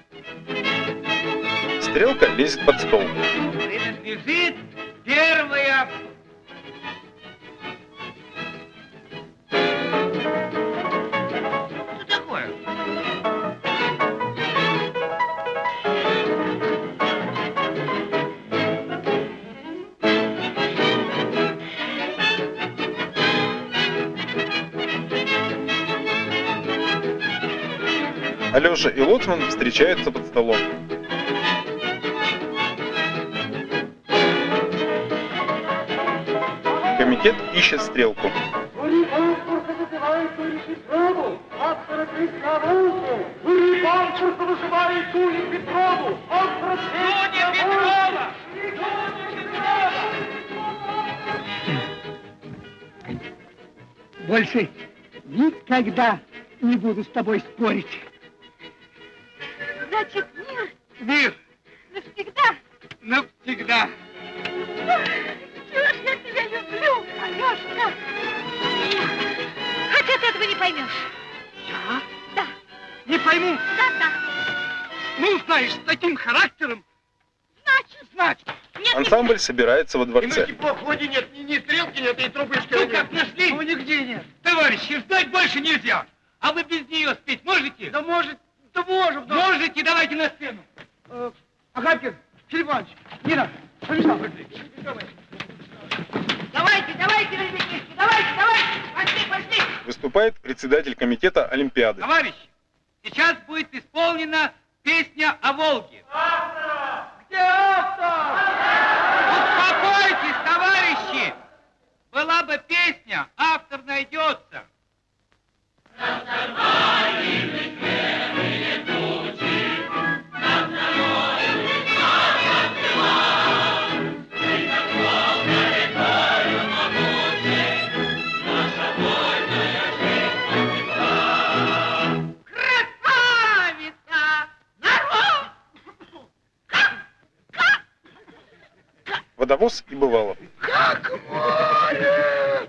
[SPEAKER 1] Стрелка лезет под стол.
[SPEAKER 13] принадлежит первая... Что такое?
[SPEAKER 1] Алеша и Лоцман встречаются под столом. Комитет ищет Стрелку.
[SPEAKER 10] Больше никогда не буду с тобой спорить.
[SPEAKER 5] Значит, мир
[SPEAKER 10] Мир
[SPEAKER 5] навсегда.
[SPEAKER 10] навсегда.
[SPEAKER 5] Чего ж я тебя люблю, Алешка? Хотя ты этого не поймешь.
[SPEAKER 10] Я?
[SPEAKER 5] Да,
[SPEAKER 10] Не пойму.
[SPEAKER 5] да, да.
[SPEAKER 10] Ну, знаешь, с таким характером.
[SPEAKER 5] Значит,
[SPEAKER 10] Значит.
[SPEAKER 5] нет,
[SPEAKER 1] Ансамбль собирается во дворце.
[SPEAKER 9] И по ходе нет, ни, ни Стрелки нет, и трубочки
[SPEAKER 13] Ну
[SPEAKER 9] нет.
[SPEAKER 13] как, нашли?
[SPEAKER 10] Ну, нигде нет.
[SPEAKER 13] Товарищи, ждать больше нельзя. А вы без нее спеть можете?
[SPEAKER 10] Да может, да можем. Да.
[SPEAKER 13] Можете, давайте на сцену.
[SPEAKER 10] Э, Агапкин, Филипп Иванович, Нина, Станислав,
[SPEAKER 4] Давайте, давайте, ребятишки, давайте, давайте, пошли, пошли.
[SPEAKER 1] Выступает председатель комитета Олимпиады.
[SPEAKER 13] Товарищи, сейчас будет исполнена песня о Волге.
[SPEAKER 10] Где автор?
[SPEAKER 13] Успокойтесь, товарищи! Была бы песня, автор найдется.
[SPEAKER 1] Водовоз и Бывалов.
[SPEAKER 3] Как море!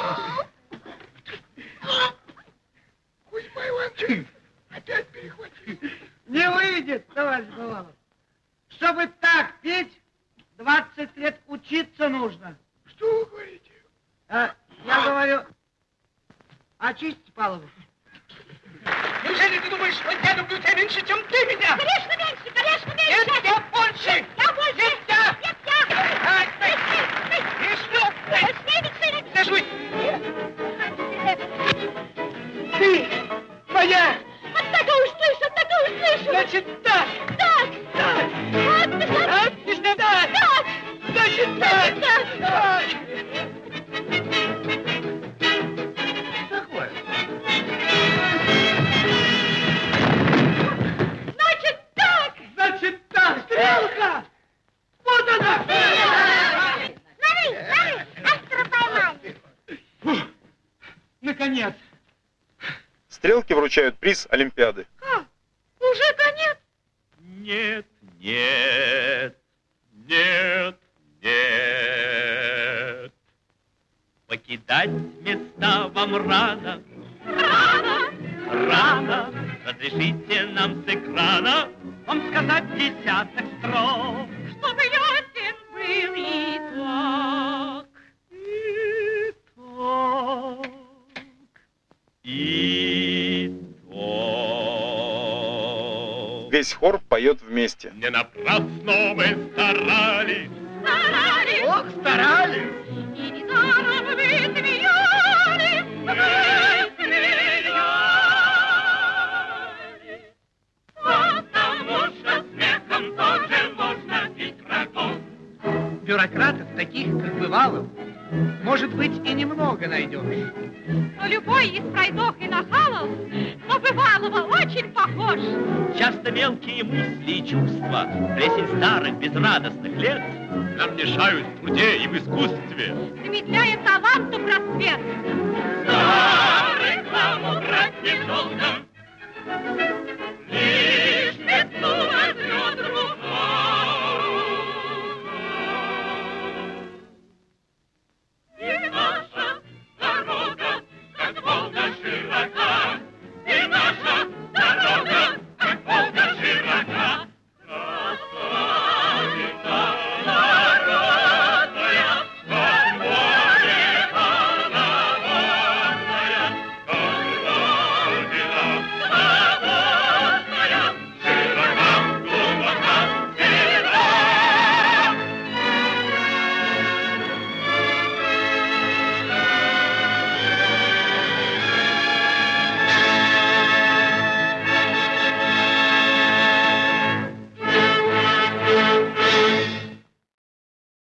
[SPEAKER 3] Кузьма Иванович опять перехватил.
[SPEAKER 10] Не выйдет, товарищ Бывалов. Чтобы так петь, двадцать лет учиться нужно.
[SPEAKER 3] Что вы говорите?
[SPEAKER 10] А, я говорю, очисти палубу.
[SPEAKER 7] Неужели ты думаешь, что я люблю тебя меньше, чем ты меня?
[SPEAKER 5] Конечно меньше, конечно меньше.
[SPEAKER 7] Нет, я больше.
[SPEAKER 5] Я больше.
[SPEAKER 7] Нет, я.
[SPEAKER 5] Нет, я.
[SPEAKER 7] Ай, стой. И что?
[SPEAKER 5] Стой.
[SPEAKER 7] Ты моя.
[SPEAKER 5] Вот такую слышу, такую слышу.
[SPEAKER 7] Значит, так.
[SPEAKER 5] Так.
[SPEAKER 7] Так.
[SPEAKER 5] Вот,
[SPEAKER 7] Так.
[SPEAKER 5] значит,
[SPEAKER 7] Так.
[SPEAKER 5] так.
[SPEAKER 7] Значит, так.
[SPEAKER 5] Значит,
[SPEAKER 7] Так.
[SPEAKER 10] Такое.
[SPEAKER 5] Значит, так.
[SPEAKER 10] Значит так, стрелка! Вот она!
[SPEAKER 5] Смотри, смотри, автора поймали.
[SPEAKER 10] Наконец.
[SPEAKER 1] Стрелки вручают приз Олимпиады.
[SPEAKER 5] А, уже конец?
[SPEAKER 2] Нет, нет, нет, нет. Покидать места вам рано.
[SPEAKER 5] Рано.
[SPEAKER 2] Рано. Разрешите нам с экрана вам сказать десяток строк.
[SPEAKER 5] Чтобы ясен был итог.
[SPEAKER 2] Итог.
[SPEAKER 1] Весь хор поет вместе.
[SPEAKER 2] Не напрасно мы старались.
[SPEAKER 5] Старались.
[SPEAKER 7] Ох, старались.
[SPEAKER 5] И недаром вы смеялись. Вы смеялись.
[SPEAKER 2] Потому что смехом тоже можно бить врагов.
[SPEAKER 7] Бюрократов таких, как Бывалов, может быть, и немного найдешь.
[SPEAKER 5] Но любой из пройдох и нахалов на Бывалова очень похож.
[SPEAKER 2] Часто мелкие мысли и чувства, плесень старых безрадостных лет нам мешают в труде и в искусстве.
[SPEAKER 5] Замедляя таланту просвет.
[SPEAKER 2] За рекламу брать недолго.